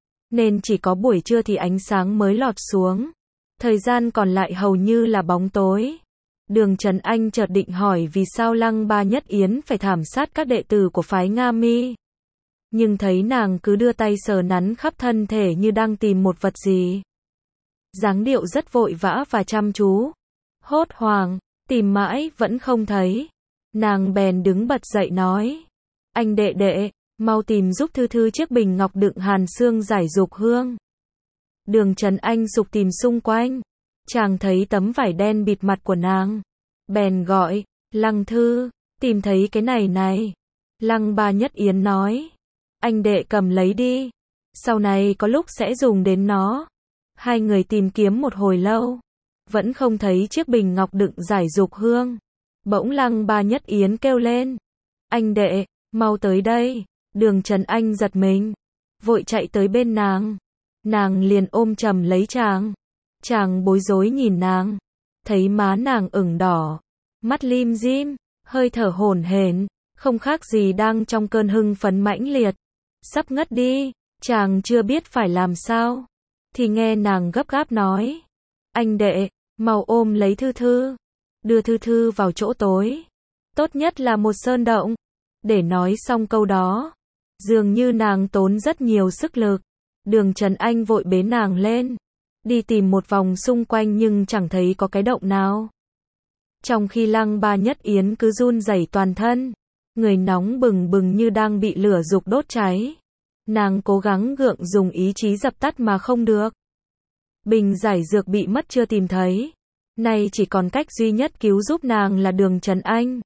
nên chỉ có buổi trưa thì ánh sáng mới lọt xuống. Thời gian còn lại hầu như là bóng tối. Đường Trần Anh chợt định hỏi vì sao Lăng Ba Nhất Yến phải thảm sát các đệ tử của phái Nga Mi. Nhưng thấy nàng cứ đưa tay sờ nắn khắp thân thể như đang tìm một vật gì. Dáng điệu rất vội vã và chăm chú. Hốt hoảng, tìm mãi vẫn không thấy. Nàng bèn đứng bật dậy nói, anh đệ đệ, mau tìm giúp thư thư chiếc bình ngọc đựng hàn xương giải dục hương. Đường Trần Anh sục tìm xung quanh. Chàng thấy tấm vải đen bịt mặt của nàng. Bèn gọi, Lăng thư, tìm thấy cái này này. Lăng Ba Nhất Yến nói, anh đệ cầm lấy đi. Sau này có lúc sẽ dùng đến nó. Hai người tìm kiếm một hồi lâu, vẫn không thấy chiếc bình ngọc đựng giải dục hương. Bỗng Lăng Ba Nhất Yến kêu lên, anh đệ, mau tới đây. Đường Trần Anh giật mình, vội chạy tới bên nàng. Nàng liền ôm chầm lấy chàng. Chàng bối rối nhìn nàng, thấy má nàng ửng đỏ, mắt lim dim, hơi thở hổn hển, không khác gì đang trong cơn hưng phấn mãnh liệt. Sắp ngất đi, chàng chưa biết phải làm sao, thì nghe nàng gấp gáp nói. Anh đệ, mau ôm lấy Thư Thư, đưa Thư Thư vào chỗ tối. Tốt nhất là một sơn động. Để nói xong câu đó, dường như nàng tốn rất nhiều sức lực. Đường Trần Anh vội bế nàng lên, đi tìm một vòng xung quanh nhưng chẳng thấy có cái động nào. Trong khi Lăng Ba Nhất Yến cứ run rẩy toàn thân, người nóng bừng bừng như đang bị lửa dục đốt cháy. Nàng cố gắng gượng dùng ý chí dập tắt mà không được. Bình giải dược bị mất chưa tìm thấy. Nay chỉ còn cách duy nhất cứu giúp nàng là Đường Trần Anh.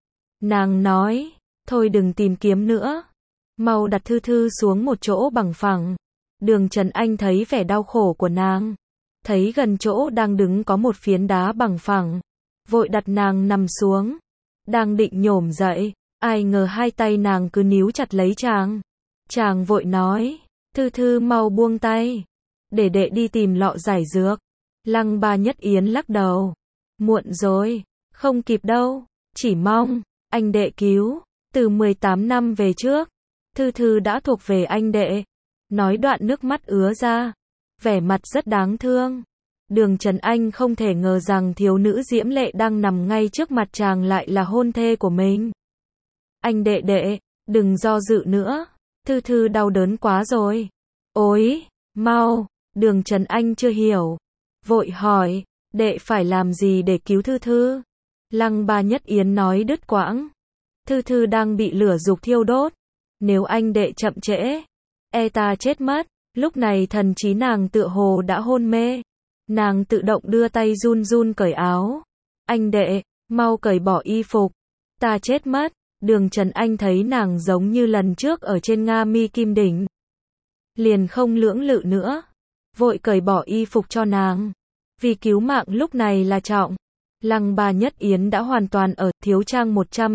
Nàng nói, thôi đừng tìm kiếm nữa. Mau đặt Thư Thư xuống một chỗ bằng phẳng. Đường Trần Anh thấy vẻ đau khổ của nàng. Thấy gần chỗ đang đứng có một phiến đá bằng phẳng. Vội đặt nàng nằm xuống. Đang định nhổm dậy. Ai ngờ hai tay nàng cứ níu chặt lấy chàng. Chàng vội nói, Thư Thư mau buông tay. Để đệ đi tìm lọ giải dược. Lăng Ba Nhất Yến lắc đầu. Muộn rồi, không kịp đâu. Chỉ mong anh đệ cứu. Từ 18 năm về trước, Thư Thư đã thuộc về anh đệ. Nói đoạn nước mắt ứa ra, vẻ mặt rất đáng thương. Đường Trần Anh không thể ngờ rằng thiếu nữ diễm lệ đang nằm ngay trước mặt chàng lại là hôn thê của mình. Anh đệ đệ, đừng do dự nữa. Thư Thư đau đớn quá rồi. Ôi, mau. Đường Trần Anh chưa hiểu, vội hỏi, đệ phải làm gì để cứu Thư Thư? Lăng Ba Nhất Yến nói đứt quãng. Thư Thư đang bị lửa dục thiêu đốt. Nếu anh đệ chậm trễ, ta chết mất. Lúc này thần trí nàng tựa hồ đã hôn mê. Nàng tự động đưa tay run run cởi áo. Anh đệ, mau cởi bỏ y phục. Ta chết mất. Đường Trần Anh thấy nàng giống như lần trước ở trên Nga Mi Kim Đỉnh. Liền không lưỡng lự nữa. Vội cởi bỏ y phục cho nàng. Vì cứu mạng lúc này là trọng. Lăng Ba Nhất Yến đã hoàn toàn ở thiếu trang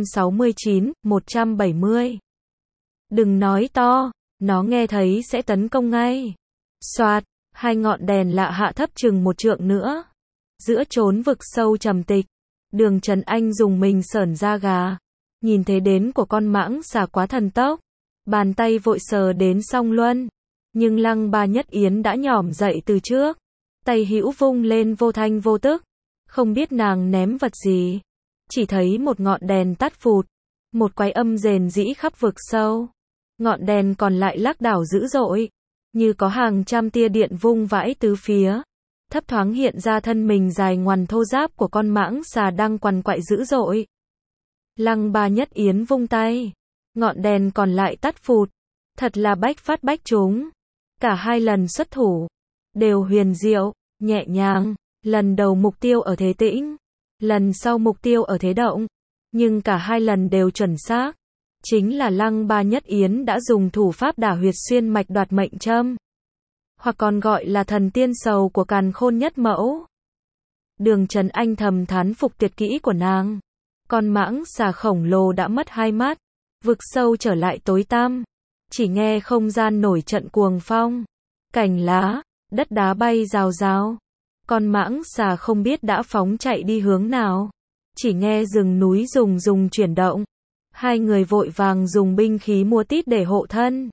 169, 170. Đừng nói to, nó nghe thấy sẽ tấn công ngay. Soạt, hai ngọn đèn lạ hạ thấp chừng một trượng nữa. Giữa chốn vực sâu trầm tịch, Đường Trần Anh dùng mình sởn da gà. Nhìn thấy đến của con mãng xà quá thần tốc. Bàn tay vội sờ đến song luân. Nhưng Lăng Ba Nhất Yến đã nhỏm dậy từ trước. Tay hữu vung lên vô thanh vô tức. Không biết nàng ném vật gì. Chỉ thấy một ngọn đèn tắt phụt. Một quái âm rền rĩ khắp vực sâu. Ngọn đèn còn lại lắc đảo dữ dội. Như có hàng trăm tia điện vung vãi tứ phía. Thấp thoáng hiện ra thân mình dài ngoằn thô ráp của con mãng xà đang quằn quại dữ dội. Lăng Ba Nhất Yến vung tay. Ngọn đèn còn lại tắt phụt. Thật là bách phát bách trúng. Cả hai lần xuất thủ đều huyền diệu, nhẹ nhàng. Lần đầu mục tiêu ở thế tĩnh, lần sau mục tiêu ở thế động. Nhưng cả hai lần đều chuẩn xác. Chính là Lăng Ba Nhất Yến đã dùng thủ pháp đả huyệt xuyên mạch đoạt mệnh châm. Hoặc còn gọi là thần tiên sầu của Càn Khôn Nhất Mẫu. Đường Trần Anh thầm thán phục tuyệt kỹ của nàng. Con mãng xà khổng lồ đã mất hai mắt. Vực sâu trở lại tối tăm. Chỉ nghe không gian nổi trận cuồng phong. Cành lá, đất đá bay rào rào. Con mãng xà không biết đã phóng chạy đi hướng nào. Chỉ nghe rừng núi rùng chuyển động. Hai người vội vàng dùng binh khí mua tít để hộ thân.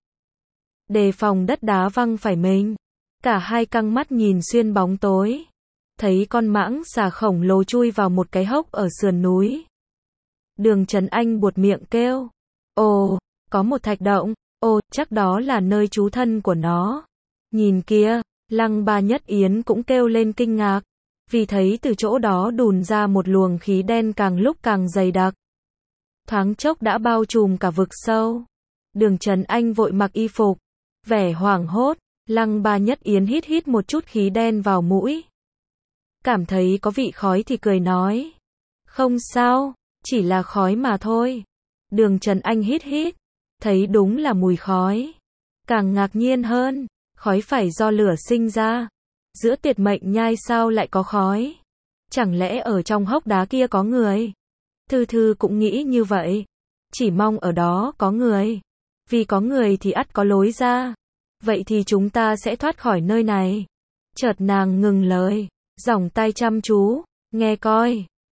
Đề phòng đất đá văng phải mình. Cả hai căng mắt nhìn xuyên bóng tối. Thấy con mãng xà khổng lồ chui vào một cái hốc ở sườn núi. Đường Trần Anh buột miệng kêu. Ồ, có một thạch động. Ồ, chắc đó là nơi trú thân của nó. Nhìn kia, Lăng Ba Nhất Yến cũng kêu lên kinh ngạc. Vì thấy từ chỗ đó đùn ra một luồng khí đen càng lúc càng dày đặc. Thoáng chốc đã bao trùm cả vực sâu. Đường Trần Anh vội mặc y phục. Vẻ hoảng hốt, Lăng Ba Nhất Yến hít hít một chút khí đen vào mũi. Cảm thấy có vị khói thì cười nói. Không sao, chỉ là khói mà thôi. Đường Trần Anh hít hít. Thấy đúng là mùi khói. Càng ngạc nhiên hơn, khói phải do lửa sinh ra. Giữa Tuyệt Mệnh Nhai sao lại có khói? Chẳng lẽ ở trong hốc đá kia có người? Thư Thư cũng nghĩ như vậy. Chỉ mong ở đó có người. Vì có người thì ắt có lối ra. Vậy thì chúng ta sẽ thoát khỏi nơi này. Chợt nàng ngừng lời, giỏng tai chăm chú, nghe coi.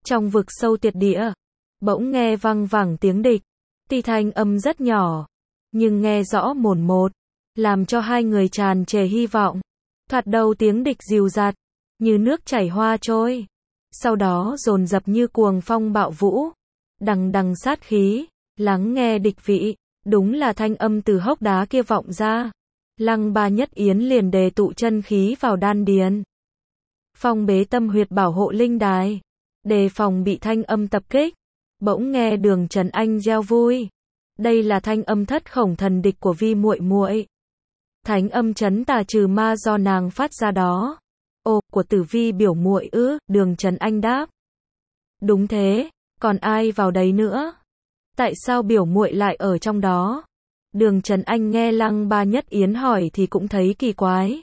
Trong vực sâu tuyệt địa, bỗng nghe văng vẳng tiếng địch. Tuy thanh âm rất nhỏ, nhưng nghe rõ mồn một, làm cho hai người tràn trề hy vọng. Thoạt đầu tiếng địch dìu dặt, như nước chảy hoa trôi. Sau đó dồn dập như cuồng phong bạo vũ, đằng đằng sát khí. Lắng nghe địch vị, đúng là thanh âm từ hốc đá kia vọng ra. Lăng Ba Nhất Yến liền đề tụ chân khí vào đan điền. Phong bế tâm huyệt bảo hộ linh đài, đề phòng bị thanh âm tập kích. Bỗng nghe Đường Trần Anh reo vui. Đây là thanh âm thất khổng thần địch của Vi muội muội. Thánh âm trấn tà trừ ma do nàng phát ra đó. Ồ, của Tử Vi biểu muội ư? Đường Trần Anh đáp. Đúng thế, còn ai vào đấy nữa? Tại sao biểu muội lại ở trong đó? Đường Trần Anh nghe Lăng Ba Nhất Yến hỏi thì cũng thấy kỳ quái.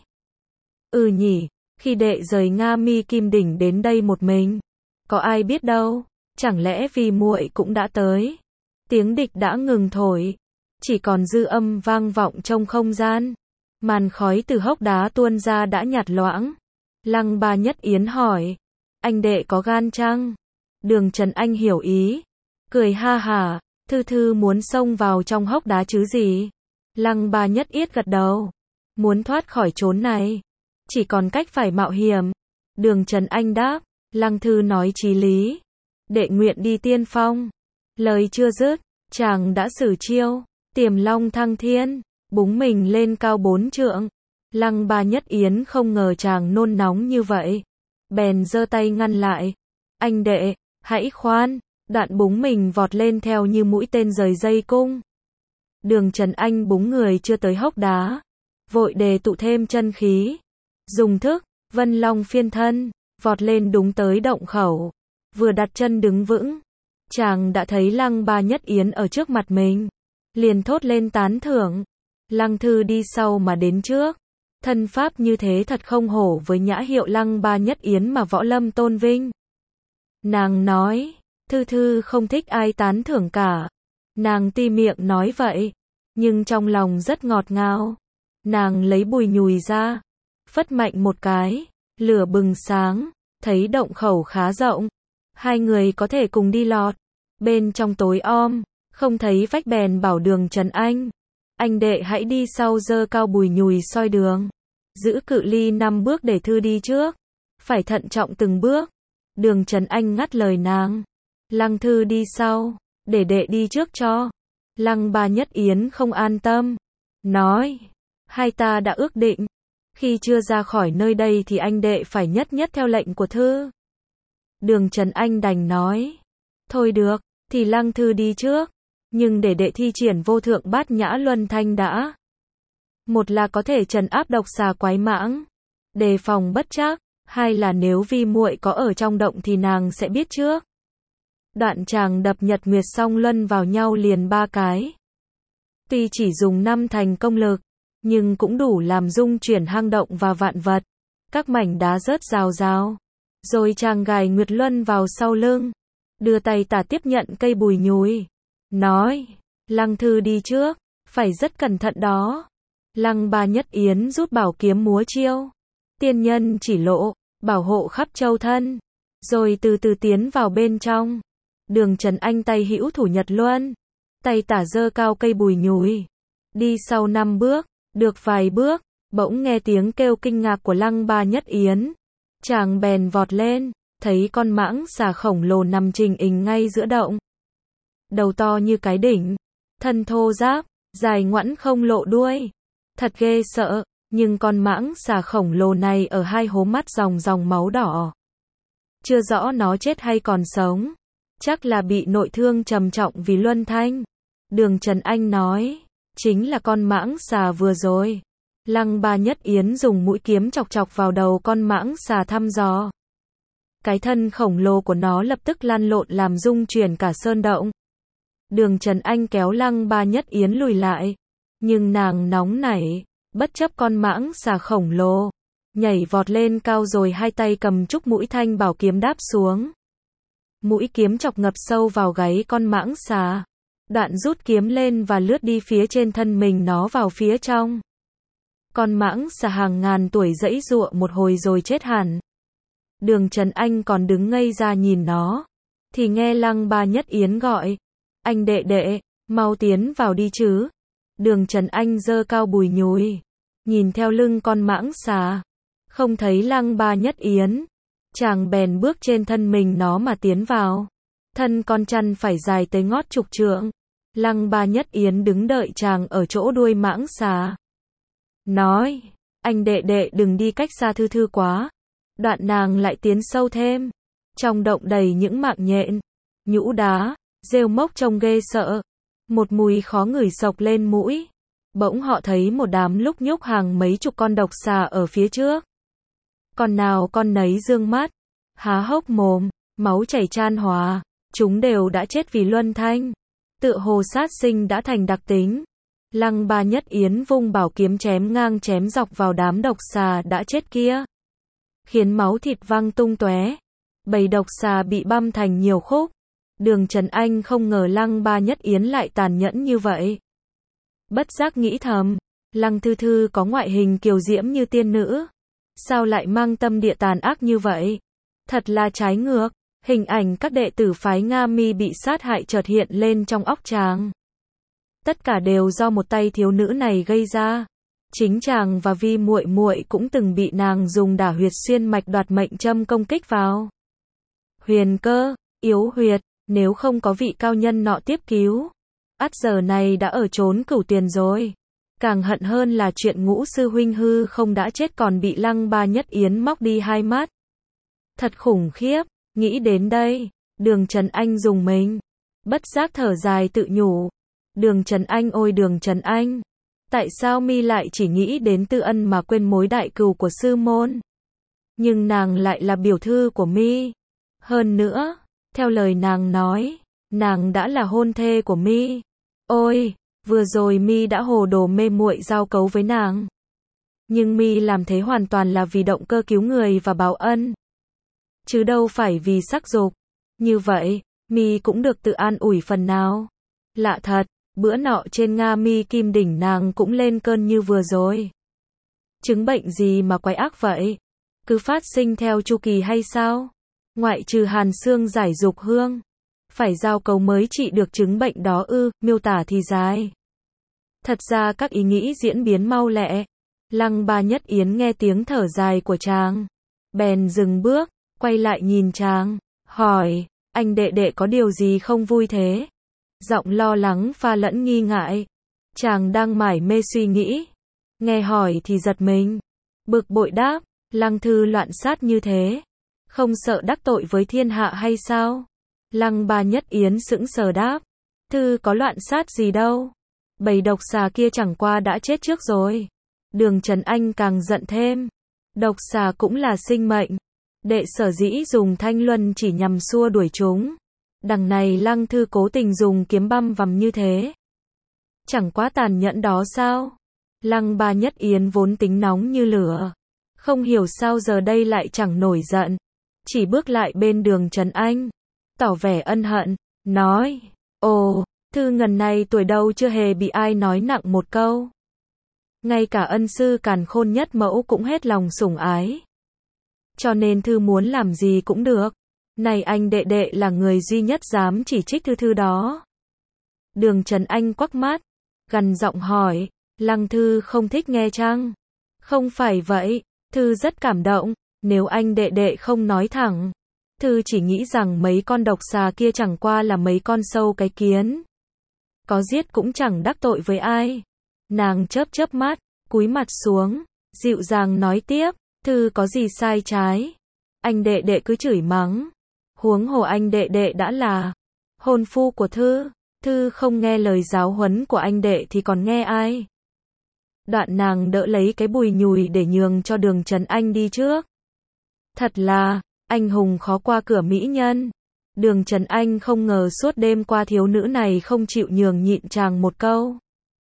Ừ nhỉ, khi đệ rời Nga Mi Kim Đỉnh đến đây một mình, có ai biết đâu, chẳng lẽ vì muội cũng đã tới? Tiếng địch đã ngừng thổi, chỉ còn dư âm vang vọng trong không gian. Màn khói từ hốc đá tuôn ra đã nhạt loãng. Lăng Ba Nhất Yến hỏi, anh đệ có gan chăng? Đường Trần Anh hiểu ý, cười ha hả, Thư Thư muốn xông vào trong hốc đá chứ gì? Lăng Ba Nhất Yết gật đầu, muốn thoát khỏi chốn này, chỉ còn cách phải mạo hiểm. Đường Trần Anh đáp, Lăng Thư nói chí lý, đệ nguyện đi tiên phong. Lời chưa dứt, chàng đã sử chiêu, Tiềm Long Thăng Thiên, búng mình lên cao 4 trượng. Lăng Ba Nhất Yến không ngờ chàng nôn nóng như vậy, bèn giơ tay ngăn lại. Anh đệ, hãy khoan. Đoạn búng mình vọt lên theo như mũi tên rời dây cung. Đường Trần Anh búng người chưa tới hốc đá, vội đề tụ thêm chân khí, dùng thức Vân Long phiên thân, vọt lên đúng tới động khẩu. Vừa đặt chân đứng vững, chàng đã thấy Lăng Ba Nhất Yến ở trước mặt mình, liền thốt lên tán thưởng. Lăng Thư đi sau mà đến trước, thân pháp như thế thật không hổ với nhã hiệu Lăng Ba Nhất Yến mà võ lâm tôn vinh. Nàng nói, Thư Thư không thích ai tán thưởng cả. Nàng ti miệng nói vậy, nhưng trong lòng rất ngọt ngào. Nàng lấy bùi nhùi ra, phất mạnh một cái, lửa bừng sáng, thấy động khẩu khá rộng. Hai người có thể cùng đi lọt. Bên trong tối om, không thấy vách bèn bảo Đường Trần anh đệ hãy đi sau giơ cao bùi nhùi soi đường. Giữ cự ly 5 bước để Thư đi trước. Phải thận trọng từng bước. Đường Trần Anh ngắt lời nàng. Lăng Thư đi sau, để đệ đi trước cho. Lăng Ba Nhất Yến không an tâm, nói, hai ta đã ước định, khi chưa ra khỏi nơi đây thì anh đệ phải nhất nhất theo lệnh của Thư. Đường Trần Anh đành nói, thôi được, thì Lăng Thư đi trước, nhưng để đệ thi triển vô thượng bát nhã luân thanh đã. Một là có thể trấn áp độc xà quái mãng, đề phòng bất trắc, hai là nếu Vi muội có ở trong động thì nàng sẽ biết trước. Đoạn chàng đập Nhật Nguyệt Song Luân vào nhau liền 3 cái. Tuy chỉ dùng 5 thành công lực, nhưng cũng đủ làm rung chuyển hang động và vạn vật. Các mảnh đá rớt rào rào. Rồi chàng gài Nguyệt Luân vào sau lưng, đưa tay tả tiếp nhận cây bùi nhùi, nói, Lăng Thư đi trước, phải rất cẩn thận đó. Lăng Ba Nhất Yến rút bảo kiếm múa chiêu, tiên nhân chỉ lộ, bảo hộ khắp châu thân, rồi từ từ tiến vào bên trong. Đường Trần Anh tay hữu thủ Nhật Luân, tay tả giơ cao cây bùi nhùi, đi sau 5 bước, được vài bước, bỗng nghe tiếng kêu kinh ngạc của Lăng Ba Nhất Yến. Chàng bèn vọt lên, thấy con mãng xà khổng lồ nằm trình hình ngay giữa động. Đầu to như cái đỉnh, thân thô ráp, dài ngoẵn không lộ đuôi. Thật ghê sợ, nhưng con mãng xà khổng lồ này ở hai hố mắt dòng dòng máu đỏ. Chưa rõ nó chết hay còn sống. Chắc là bị nội thương trầm trọng vì luân thanh. Đường Trần Anh nói, chính là con mãng xà vừa rồi. Lăng Ba Nhất Yến dùng mũi kiếm chọc chọc vào đầu con mãng xà thăm dò. Cái thân khổng lồ của nó lập tức lăn lộn làm rung chuyển cả sơn động. Đường Trần Anh kéo Lăng Ba Nhất Yến lùi lại, nhưng nàng nóng nảy, bất chấp con mãng xà khổng lồ, nhảy vọt lên cao rồi hai tay cầm trúc mũi thanh bảo kiếm đáp xuống. Mũi kiếm chọc ngập sâu vào gáy con mãng xà. Đoạn rút kiếm lên và lướt đi phía trên thân mình nó vào phía trong. Con mãng xà hàng ngàn tuổi giãy giụa một hồi rồi chết hẳn. Đường Trần Anh còn đứng ngây ra nhìn nó. thì nghe Lăng Ba Nhất Yến gọi. Anh đệ đệ, mau tiến vào đi chứ. Đường Trần Anh giơ cao bùi nhùi, nhìn theo lưng con mãng xà. Không thấy Lăng Ba Nhất Yến. Chàng bèn bước trên thân mình nó mà tiến vào. Thân con chăn phải dài tới ngót chục trượng. Lăng Ba Nhất Yến đứng đợi chàng ở chỗ đuôi mãng xà. Nói, anh đệ đệ đừng đi cách xa Thư Thư quá. Đoạn nàng lại tiến sâu thêm. Trong động đầy những mạng nhện, nhũ đá, rêu mốc trông ghê sợ. Một mùi khó ngửi xộc lên mũi. Bỗng họ thấy một đám lúc nhúc hàng mấy chục con độc xà ở phía trước. Con nào con nấy dương mắt, há hốc mồm, máu chảy chan hòa. Chúng đều đã chết vì luân thanh. Tựa hồ sát sinh đã thành đặc tính. Lăng Ba Nhất Yến vung bảo kiếm chém ngang chém dọc vào đám độc xà đã chết kia, khiến máu thịt văng tung tóe. Bầy độc xà bị băm thành nhiều khúc. Đường Trần Anh không ngờ Lăng Ba Nhất Yến lại tàn nhẫn như vậy. Bất giác nghĩ thầm, Lăng Thư Thư có ngoại hình kiều diễm như tiên nữ, sao lại mang tâm địa tàn ác như vậy? Thật là trái ngược. Hình ảnh các đệ tử phái Nga Mi bị sát hại chợt hiện lên trong óc chàng. Tất cả đều do một tay thiếu nữ này gây ra. Chính chàng và Vi muội muội cũng từng bị nàng dùng đả huyệt xuyên mạch đoạt mệnh châm công kích vào. Huyền cơ, yếu huyệt, nếu không có vị cao nhân nọ tiếp cứu, ắt giờ này đã ở trốn Cửu Tuyền rồi. Càng hận hơn là chuyện Ngũ sư huynh hư không đã chết còn bị Lăng Ba Nhất Yến móc đi hai mắt. Thật khủng khiếp. Nghĩ đến đây, Đường Trần Anh rùng mình, bất giác thở dài tự nhủ. Đường Trần Anh ôi Đường Trần Anh, tại sao mi lại chỉ nghĩ đến Tư Ân mà quên mối đại cừu của sư môn? Nhưng nàng lại là biểu thư của mi. Hơn nữa, theo lời nàng nói, nàng đã là hôn thê của mi. Ôi, vừa rồi mi đã hồ đồ mê muội giao cấu với nàng. Nhưng mi làm thế hoàn toàn là vì động cơ cứu người và báo ân, chứ đâu phải vì sắc dục. Như vậy, mi cũng được tự an ủi phần nào. Lạ thật, bữa nọ trên Nga Mi Kim Đỉnh nàng cũng lên cơn như vừa rồi. Chứng bệnh gì mà quái ác vậy? Cứ phát sinh theo chu kỳ hay sao? Ngoại trừ hàn xương giải dục hương, phải giao cấu mới trị được chứng bệnh đó ư? Miêu tả thì dài. Thật ra các ý nghĩ diễn biến mau lẹ. Lăng Ba Nhất Yến nghe tiếng thở dài của chàng, bèn dừng bước, quay lại nhìn chàng, hỏi, anh đệ đệ có điều gì không vui thế? Giọng lo lắng pha lẫn nghi ngại. Chàng đang mải mê suy nghĩ, nghe hỏi thì giật mình, bực bội đáp, Lăng Thư loạn sát như thế, không sợ đắc tội với thiên hạ hay sao? Lăng Ba Nhất Yến sững sờ đáp, Thư có loạn sát gì đâu, bầy độc xà kia chẳng qua đã chết trước rồi. Đường Trần Anh càng giận thêm, độc xà cũng là sinh mệnh, đệ sở dĩ dùng thanh luân chỉ nhằm xua đuổi chúng. Đằng này Lăng Thư cố tình dùng kiếm băm vằm như thế, chẳng quá tàn nhẫn đó sao? Lăng Ba Nhất Yến vốn tính nóng như lửa, không hiểu sao giờ đây lại chẳng nổi giận, chỉ bước lại bên Đường Trần Anh, tỏ vẻ ân hận, nói, ồ, Thư ngần này tuổi đâu chưa hề bị ai nói nặng một câu. Ngay cả ân sư càn khôn nhất mẫu cũng hết lòng sủng ái. Cho nên Thư muốn làm gì cũng được. Này anh đệ đệ là người duy nhất dám chỉ trích Thư đó. Đường Trần Anh quắc mắt, gằn giọng hỏi, Lăng Thư không thích nghe chăng? Không phải vậy, Thư rất cảm động, nếu anh đệ đệ không nói thẳng. Thư chỉ nghĩ rằng mấy con độc xà kia chẳng qua là mấy con sâu cái kiến. Có giết cũng chẳng đắc tội với ai. Nàng chớp chớp mắt, cúi mặt xuống, dịu dàng nói tiếp, Thư có gì sai trái? Anh đệ đệ cứ chửi mắng. Huống hồ anh đệ đệ đã là hôn phu của Thư, Thư không nghe lời giáo huấn của anh đệ thì còn nghe ai? Đoạn nàng đỡ lấy cái bùi nhùi để nhường cho Đường Trần Anh đi trước. Thật là, anh hùng khó qua cửa mỹ nhân. Đường Trần Anh không ngờ suốt đêm qua thiếu nữ này không chịu nhường nhịn chàng một câu.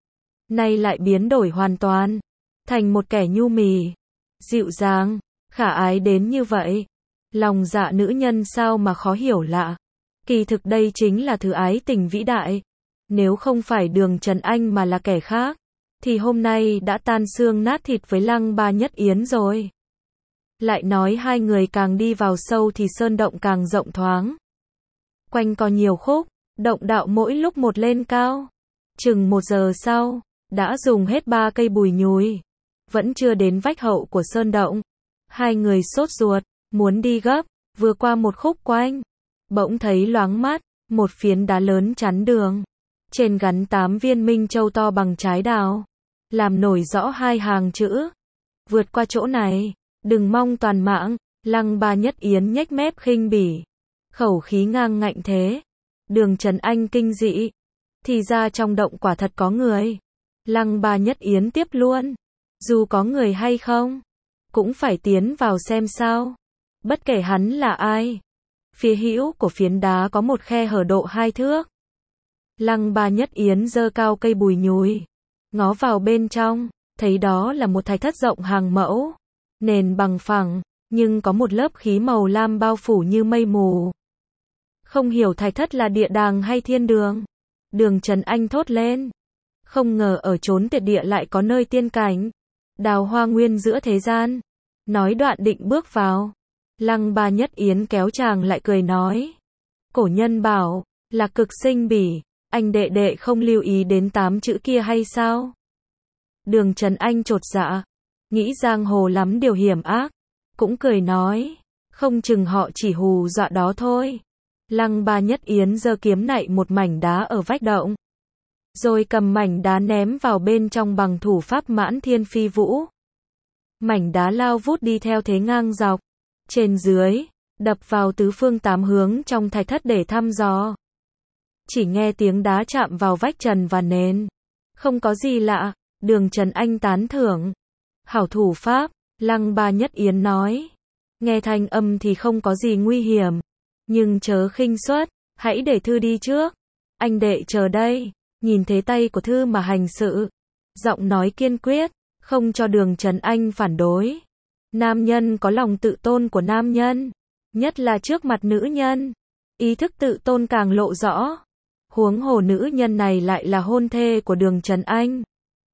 Nay lại biến đổi hoàn toàn, thành một kẻ nhu mì, dịu dàng, khả ái đến như vậy. Lòng dạ nữ nhân sao mà khó hiểu lạ. Kỳ thực đây chính là thứ ái tình vĩ đại. Nếu không phải Đường Trần Anh mà là kẻ khác, thì hôm nay đã tan xương nát thịt với Lăng Ba Nhất Yến rồi. Lại nói hai người càng đi vào sâu thì sơn động càng rộng thoáng. quanh co nhiều khúc, động đạo mỗi lúc một lên cao. Chừng 1 giờ sau, đã dùng hết 3 cây bùi nhùi. Vẫn chưa đến vách hậu của sơn động. Hai người sốt ruột, muốn đi gấp, vừa qua một khúc quanh. Bỗng thấy loáng mắt, một phiến đá lớn chắn đường. Trên gắn 8 viên minh châu to bằng trái đào. Làm nổi rõ 2 hàng chữ. Vượt qua chỗ này, đừng mong toàn mạng. Lăng Ba Nhất Yến nhếch mép khinh bỉ. Khẩu khí ngang ngạnh thế. Đường Trần Anh kinh dị. Thì ra trong động quả thật có người. Lăng Ba Nhất Yến tiếp luôn. Dù có người hay không, cũng phải tiến vào xem sao. Bất kể hắn là ai. Phía hữu của phiến đá có một khe hở độ 2 thước. Lăng Ba Nhất Yến giơ cao cây bùi nhùi. Ngó vào bên trong, thấy đó là một thạch thất rộng hàng mẫu. Nền bằng phẳng, nhưng có một lớp khí màu lam bao phủ như mây mù. Không hiểu thạch thất là địa đàng hay thiên đường. Đường Trần Anh thốt lên. Không ngờ ở chốn tuyệt địa lại có nơi tiên cảnh. Đào hoa nguyên giữa thế gian. Nói đoạn định bước vào. Lăng Ba Nhất Yến kéo chàng lại cười nói. Cổ nhân bảo, là cực sinh bỉ. Anh đệ đệ không lưu ý đến 8 chữ kia hay sao? Đường Trần Anh chột dạ. Nghĩ giang hồ lắm điều hiểm ác. Cũng cười nói. Không chừng họ chỉ hù dọa đó thôi. Lăng Ba Nhất Yến giơ kiếm nạy một mảnh đá ở vách động. Rồi cầm mảnh đá ném vào bên trong bằng thủ pháp Mãn Thiên Phi Vũ. Mảnh đá lao vút đi theo thế ngang dọc. Trên dưới, đập vào tứ phương 8 hướng trong thạch thất để thăm dò. Chỉ nghe tiếng đá chạm vào vách trần và nền. Không có gì lạ, Đường Trần Anh tán thưởng. Hảo thủ pháp, Lăng Ba Nhất Yến nói. Nghe thanh âm thì không có gì nguy hiểm. Nhưng chớ khinh suất, hãy để Thư đi trước. Anh đệ chờ đây, nhìn thấy tay của Thư mà hành sự. Giọng nói kiên quyết, không cho Đường Trần Anh phản đối. Nam nhân có lòng tự tôn của nam nhân, nhất là trước mặt nữ nhân. Ý thức tự tôn càng lộ rõ. Huống hồ nữ nhân này lại là hôn thê của Đường Trần Anh.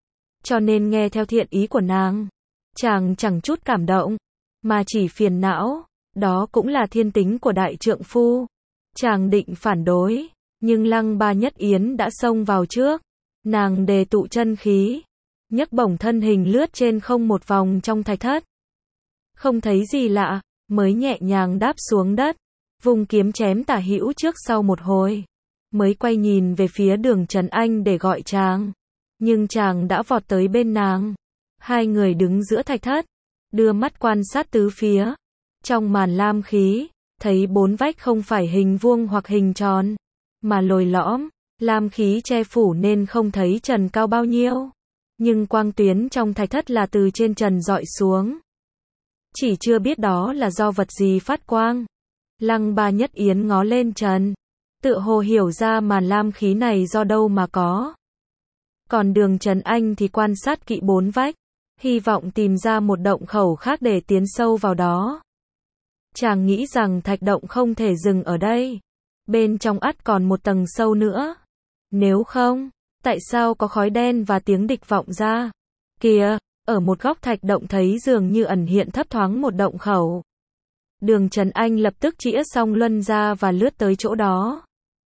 Cho nên nghe theo thiện ý của nàng, chàng chẳng chút cảm động, mà chỉ phiền não. Đó cũng là thiên tính của đại trượng phu. Chàng định phản đối, nhưng Lăng Ba Nhất Yến đã xông vào trước. Nàng đề tụ chân khí, nhấc bổng thân hình lướt trên không một vòng trong thạch thất. Không thấy gì lạ, mới nhẹ nhàng đáp xuống đất, vùng kiếm chém tả hữu trước sau một hồi. Mới quay nhìn về phía Đường Trần Anh để gọi chàng. Nhưng chàng đã vọt tới bên nàng. Hai người đứng giữa thạch thất, đưa mắt quan sát tứ phía. Trong màn lam khí, thấy 4 vách không phải hình vuông hoặc hình tròn, mà lồi lõm, lam khí che phủ nên không thấy trần cao bao nhiêu. Nhưng quang tuyến trong thạch thất là từ trên trần dọi xuống. Chỉ chưa biết đó là do vật gì phát quang. Lăng Ba Nhất Yến ngó lên trần, tựa hồ hiểu ra màn lam khí này do đâu mà có. Còn Đường Trần Anh thì quan sát kỹ 4 vách, hy vọng tìm ra một động khẩu khác để tiến sâu vào đó. Chàng nghĩ rằng thạch động không thể dừng ở đây. Bên trong ắt còn một tầng sâu nữa. Nếu không, tại sao có khói đen và tiếng địch vọng ra? Kìa, ở một góc thạch động thấy dường như ẩn hiện thấp thoáng một động khẩu. Đường Trần Anh lập tức chĩa song luân ra và lướt tới chỗ đó.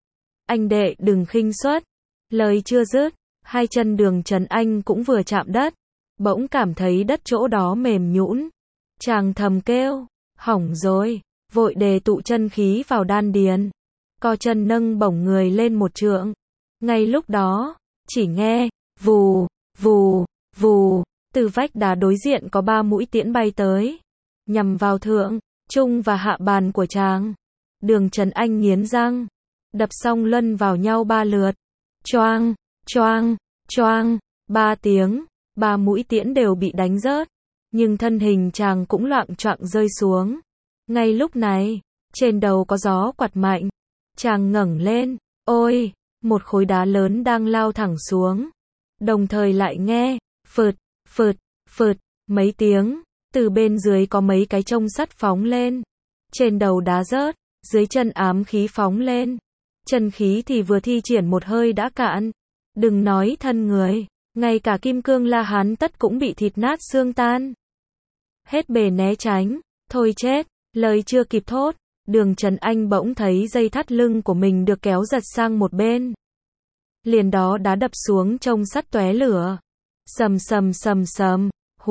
Anh đệ đừng khinh suất. Lời chưa dứt, hai chân Đường Trần Anh cũng vừa chạm đất. Bỗng cảm thấy đất chỗ đó mềm nhũn. Chàng thầm kêu, hỏng rồi, vội đề tụ chân khí vào đan điền. Co chân nâng bổng người lên 1 trượng. Ngay lúc đó, chỉ nghe, vù, vù, vù, từ vách đá đối diện có 3 mũi tiễn bay tới. Nhằm vào thượng, trung và hạ bàn của chàng. Đường Trần Anh nghiến răng, đập song luân vào nhau 3 lượt. Choang, choang, choang, 3 tiếng, 3 mũi tiễn đều bị đánh rớt. Nhưng thân hình chàng cũng loạng choạng rơi xuống. Ngay lúc này, trên đầu có gió quạt mạnh. Chàng ngẩng lên, ôi, một khối đá lớn đang lao thẳng xuống. Đồng thời lại nghe, phượt, phượt, phượt, mấy tiếng, từ bên dưới có mấy cái chông sắt phóng lên. Trên đầu đá rớt, dưới chân ám khí phóng lên. Chân khí thì vừa thi triển một hơi đã cạn. Đừng nói thân người, ngay cả kim cương La Hán tất cũng bị thịt nát xương tan. Hết bề né tránh, thôi chết, lời chưa kịp thốt, Đường Trần Anh bỗng thấy dây thắt lưng của mình được kéo giật sang một bên. Liền đó đá đập xuống trông sắt tóe lửa. Sầm sầm sầm sầm,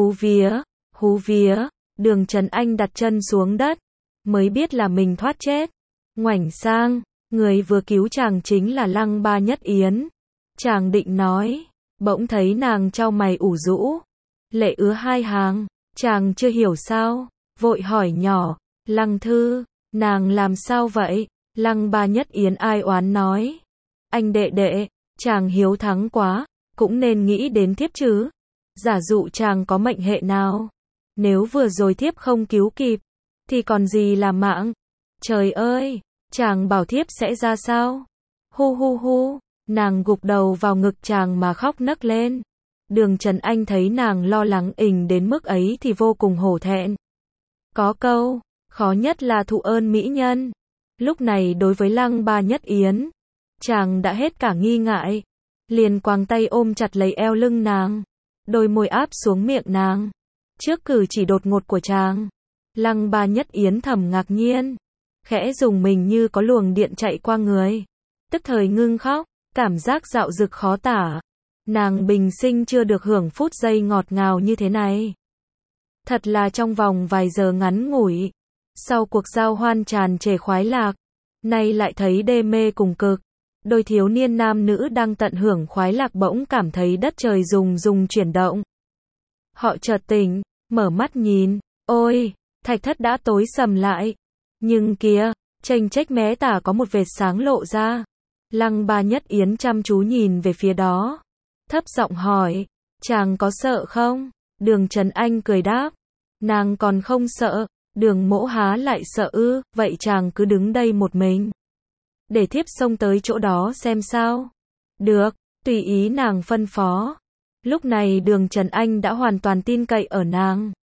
hú vía, Đường Trần Anh đặt chân xuống đất, mới biết là mình thoát chết. Ngoảnh sang, người vừa cứu chàng chính là Lăng Ba Nhất Yến. Chàng định nói, bỗng thấy nàng chau mày ủ rũ, lệ ứa hai hàng, chàng chưa hiểu sao, vội hỏi nhỏ, Lăng Thư, nàng làm sao vậy? Lăng Ba Nhất Yến ai oán nói, anh đệ đệ, chàng hiếu thắng quá, cũng nên nghĩ đến thiếp chứ. Giả dụ chàng có mệnh hệ nào, nếu vừa rồi thiếp không cứu kịp, thì còn gì là mạng. Trời ơi, chàng bảo thiếp sẽ ra sao? Hu, nàng gục đầu vào ngực chàng mà khóc nấc lên. Đường Trần Anh thấy nàng lo lắng ình đến mức ấy thì vô cùng hổ thẹn. Có câu, khó nhất là thụ ơn mỹ nhân. Lúc này đối với Lăng Ba Nhất Yến, chàng đã hết cả nghi ngại. Liền quàng tay ôm chặt lấy eo lưng nàng, đôi môi áp xuống miệng nàng. Trước cử chỉ đột ngột của chàng, Lăng Ba Nhất Yến thầm ngạc nhiên, khẽ rùng mình như có luồng điện chạy qua người, tức thời ngưng khóc, cảm giác dạo dực khó tả. Nàng bình sinh chưa được hưởng phút giây ngọt ngào như thế này. Thật là trong vòng vài giờ ngắn ngủi, sau cuộc giao hoan tràn trề khoái lạc, nay lại thấy đê mê cùng cực. Đôi thiếu niên nam nữ đang tận hưởng khoái lạc bỗng cảm thấy đất trời rùng chuyển động. Họ chợt tỉnh, mở mắt nhìn, ôi, thạch thất đã tối sầm lại. Nhưng kìa, chênh chếch mé tả có một vệt sáng lộ ra. Lăng Ba Nhất Yến chăm chú nhìn về phía đó, thấp giọng hỏi, chàng có sợ không? Đường Trần Anh cười đáp, nàng còn không sợ. Đường Mỗ há lại sợ ư? Vậy chàng cứ đứng đây một mình, để thiếp xông tới chỗ đó xem sao. Được, tùy ý nàng phân phó. Lúc này Đường Trần Anh đã hoàn toàn tin cậy ở nàng.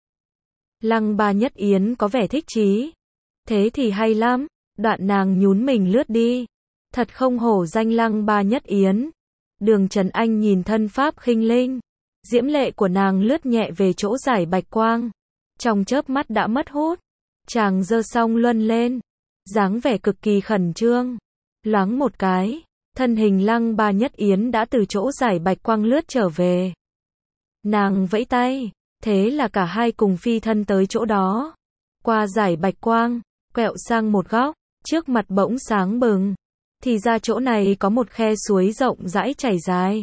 Lăng Ba Nhất Yến có vẻ thích chí. Thế thì hay lắm. Đoạn nàng nhún mình lướt đi. Thật không hổ danh Lăng Ba Nhất Yến. Đường Trần Anh nhìn thân pháp khinh linh, diễm lệ của nàng lướt nhẹ về chỗ giải bạch quang. Trong chớp mắt đã mất hút. Chàng giơ song luân lên, dáng vẻ cực kỳ khẩn trương. Loáng một cái, thân hình Lăng Ba Nhất Yến đã từ chỗ giải bạch quang lướt trở về. Nàng vẫy tay, thế là cả hai cùng phi thân tới chỗ đó. Qua giải bạch quang, quẹo sang một góc, trước mặt bỗng sáng bừng. Thì ra chỗ này có một khe suối rộng rãi chảy dài.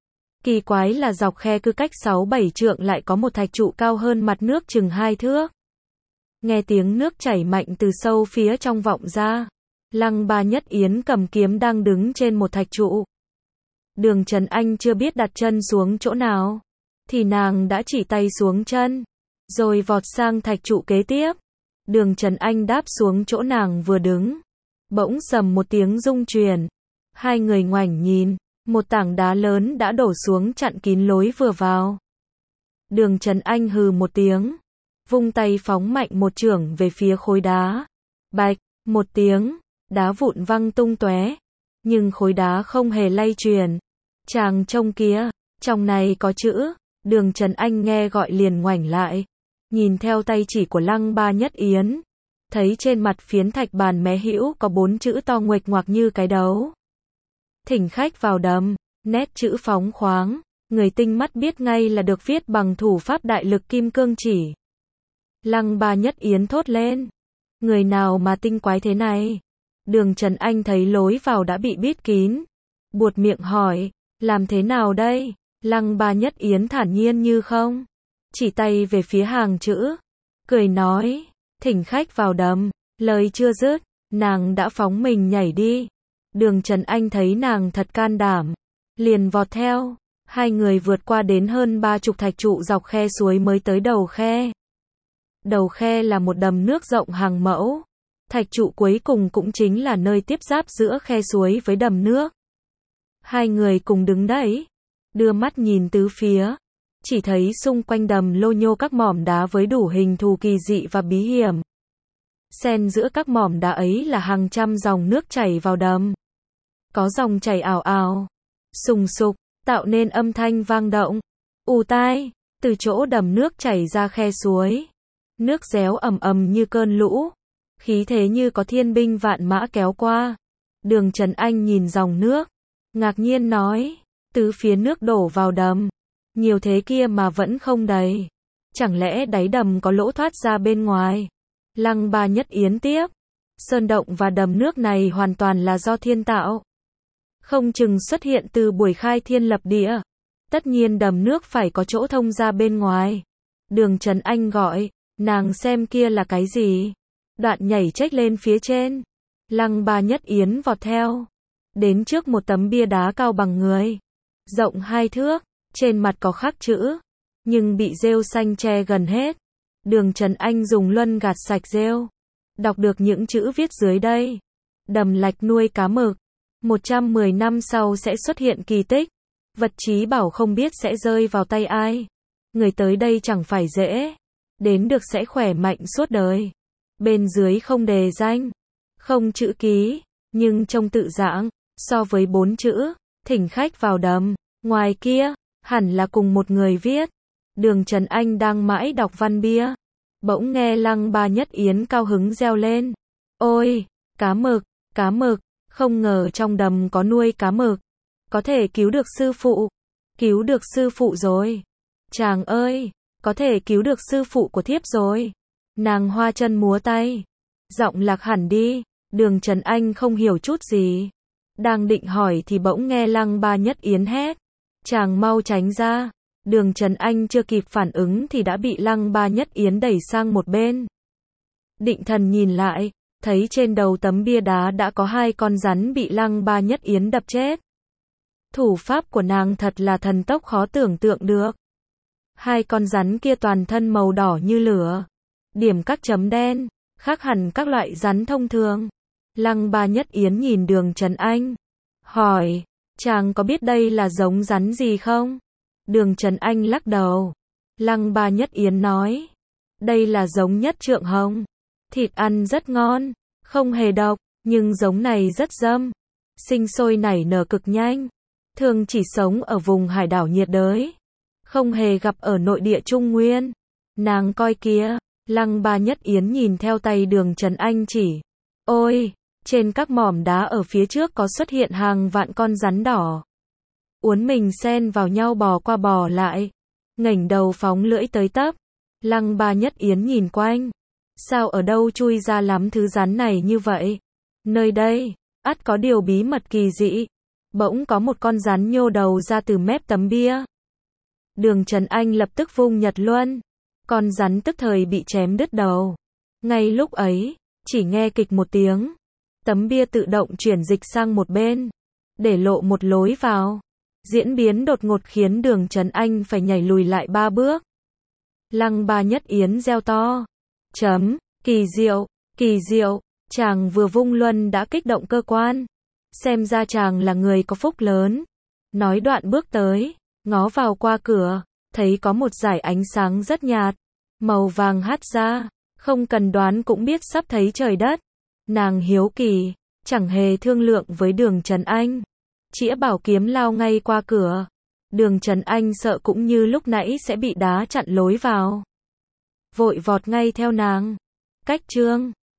Kỳ quái là dọc khe cứ cách 6-7 trượng lại có một thạch trụ cao hơn mặt nước chừng 2 thước. Nghe tiếng nước chảy mạnh từ sâu phía trong vọng ra. Lăng Ba Nhất Yến cầm kiếm đang đứng trên một thạch trụ. Đường Trần Anh chưa biết đặt chân xuống chỗ nào, thì nàng đã chỉ tay xuống chân, rồi vọt sang thạch trụ kế tiếp. Đường Trần Anh đáp xuống chỗ nàng vừa đứng. Bỗng sầm một tiếng rung chuyển. Hai người ngoảnh nhìn, một tảng đá lớn đã đổ xuống chặn kín lối vừa vào. Đường Trần Anh hừ một tiếng, vung tay phóng mạnh một chưởng về phía khối đá. Bạch, một tiếng, đá vụn văng tung tóe, nhưng khối đá không hề lay chuyển. Chàng trông kia, trong này có chữ. Đường Trần Anh nghe gọi liền ngoảnh lại, nhìn theo tay chỉ của Lăng Ba Nhất Yến, thấy trên mặt phiến thạch bàn mé hữu có 4 chữ to nguệch ngoạc như cái đấu. Thỉnh khách vào đầm. Nét chữ phóng khoáng, người tinh mắt biết ngay là được viết bằng thủ pháp đại lực kim cương chỉ. Lăng Ba Nhất Yến thốt lên, người nào mà tinh quái thế này? Đường Trần Anh thấy lối vào đã bị bít kín, buột miệng hỏi, làm thế nào đây? Lăng Ba Nhất Yến thản nhiên như không, chỉ tay về phía hàng chữ, cười nói, thỉnh khách vào đầm. Lời chưa dứt, nàng đã phóng mình nhảy đi. Đường Trần Anh thấy nàng thật can đảm, liền vọt theo. Hai người vượt qua đến hơn 30 thạch trụ dọc khe suối mới tới đầu khe. Đầu khe là một đầm nước rộng hàng mẫu. Thạch trụ cuối cùng cũng chính là nơi tiếp giáp giữa khe suối với đầm nước. Hai người cùng đứng đấy, đưa mắt nhìn tứ phía, chỉ thấy xung quanh đầm lô nhô các mỏm đá với đủ hình thù kỳ dị và bí hiểm. Xen giữa các mỏm đá ấy là hàng trăm dòng nước chảy vào đầm. Có dòng chảy ào ào, sùng sục, tạo nên âm thanh vang động, ù tai, từ chỗ đầm nước chảy ra khe suối. Nước réo ầm ầm như cơn lũ, khí thế như có thiên binh vạn mã kéo qua. Đường Trần Anh nhìn dòng nước, ngạc nhiên nói, tứ phía nước đổ vào đầm, nhiều thế kia mà vẫn không đầy. Chẳng lẽ đáy đầm có lỗ thoát ra bên ngoài? Lăng Ba Nhất Yến tiếp, sơn động và đầm nước này hoàn toàn là do thiên tạo. Không chừng xuất hiện từ buổi khai thiên lập địa. Tất nhiên đầm nước phải có chỗ thông ra bên ngoài. Đường Trần Anh gọi, nàng xem kia là cái gì? Đoạn nhảy chếch lên phía trên. Lăng Ba Nhất Yến vọt theo. Đến trước một tấm bia đá cao bằng người. Rộng 2 thước, trên mặt có khắc chữ. Nhưng bị rêu xanh che gần hết. Đường Trần Anh dùng luân gạt sạch rêu. Đọc được những chữ viết dưới đây. Đầm lạch nuôi cá mực. 110 năm sau sẽ xuất hiện kỳ tích. Vật trí bảo không biết sẽ rơi vào tay ai. Người tới đây chẳng phải dễ. Đến được sẽ khỏe mạnh suốt đời. Bên dưới không đề danh, không chữ ký, nhưng trông tự dạng. So với 4 chữ, thỉnh khách vào đầm. Ngoài kia, hẳn là cùng một người viết. Đường Trần Anh đang mãi đọc văn bia. Bỗng nghe Lăng Ba Nhất Yến cao hứng reo lên. Ôi, cá mực, không ngờ trong đầm có nuôi cá mực. Có thể cứu được sư phụ. Cứu được sư phụ rồi. Chàng ơi, có thể cứu được sư phụ của thiếp rồi. Nàng hoa chân múa tay. Giọng lạc hẳn đi. Đường Trần Anh không hiểu chút gì. Đang định hỏi thì bỗng nghe Lăng Ba Nhất Yến hét. Chàng mau tránh ra. Đường Trần Anh chưa kịp phản ứng thì đã bị Lăng Ba Nhất Yến đẩy sang một bên. Định thần nhìn lại, thấy trên đầu tấm bia đá đã có 2 con rắn bị Lăng Ba Nhất Yến đập chết. Thủ pháp của nàng thật là thần tốc khó tưởng tượng được. 2 con rắn kia toàn thân màu đỏ như lửa. Điểm các chấm đen, khác hẳn các loại rắn thông thường. Lăng Ba Nhất Yến nhìn Đường Trần Anh. Hỏi, chàng có biết đây là giống rắn gì không? Đường Trần Anh lắc đầu. Lăng Ba Nhất Yến nói. Đây là giống Nhất Trượng Hồng. Thịt ăn rất ngon, không hề độc, nhưng giống này rất dâm. Sinh sôi nảy nở cực nhanh. Thường chỉ sống ở vùng hải đảo nhiệt đới. Không hề gặp ở nội địa Trung Nguyên. Nàng coi kìa. Lăng Ba Nhất Yến nhìn theo tay Đường Trần Anh chỉ. Ôi, trên các mỏm đá ở phía trước có xuất hiện hàng vạn con rắn đỏ. Uốn mình xen vào nhau bò qua bò lại. Ngẩng đầu phóng lưỡi tới tấp. Lăng Ba Nhất Yến nhìn quanh. Sao ở đâu chui ra lắm thứ rắn này như vậy? Nơi đây, ắt có điều bí mật kỳ dị. Bỗng có một con rắn nhô đầu ra từ mép tấm bia. Đường Trần Anh lập tức vung nhật luân. Con rắn tức thời bị chém đứt đầu. Ngay lúc ấy, chỉ nghe kịch một tiếng. Tấm bia tự động chuyển dịch sang một bên. Để lộ một lối vào. Diễn biến đột ngột khiến Đường Trần Anh phải nhảy lùi lại 3 bước. Lăng Ba Nhất Yến reo to. Kỳ diệu, chàng vừa vung luân đã kích động cơ quan. Xem ra chàng là người có phúc lớn. Nói đoạn bước tới, ngó vào qua cửa, thấy có một dải ánh sáng rất nhạt, màu vàng hắt ra, không cần đoán cũng biết sắp thấy trời đất. Nàng hiếu kỳ, chẳng hề thương lượng với Đường Trần Anh. Chĩa bảo kiếm lao ngay qua cửa. Đường Trần Anh sợ cũng như lúc nãy sẽ bị đá chặn lối vào. Vội vọt ngay theo nàng. Cách chương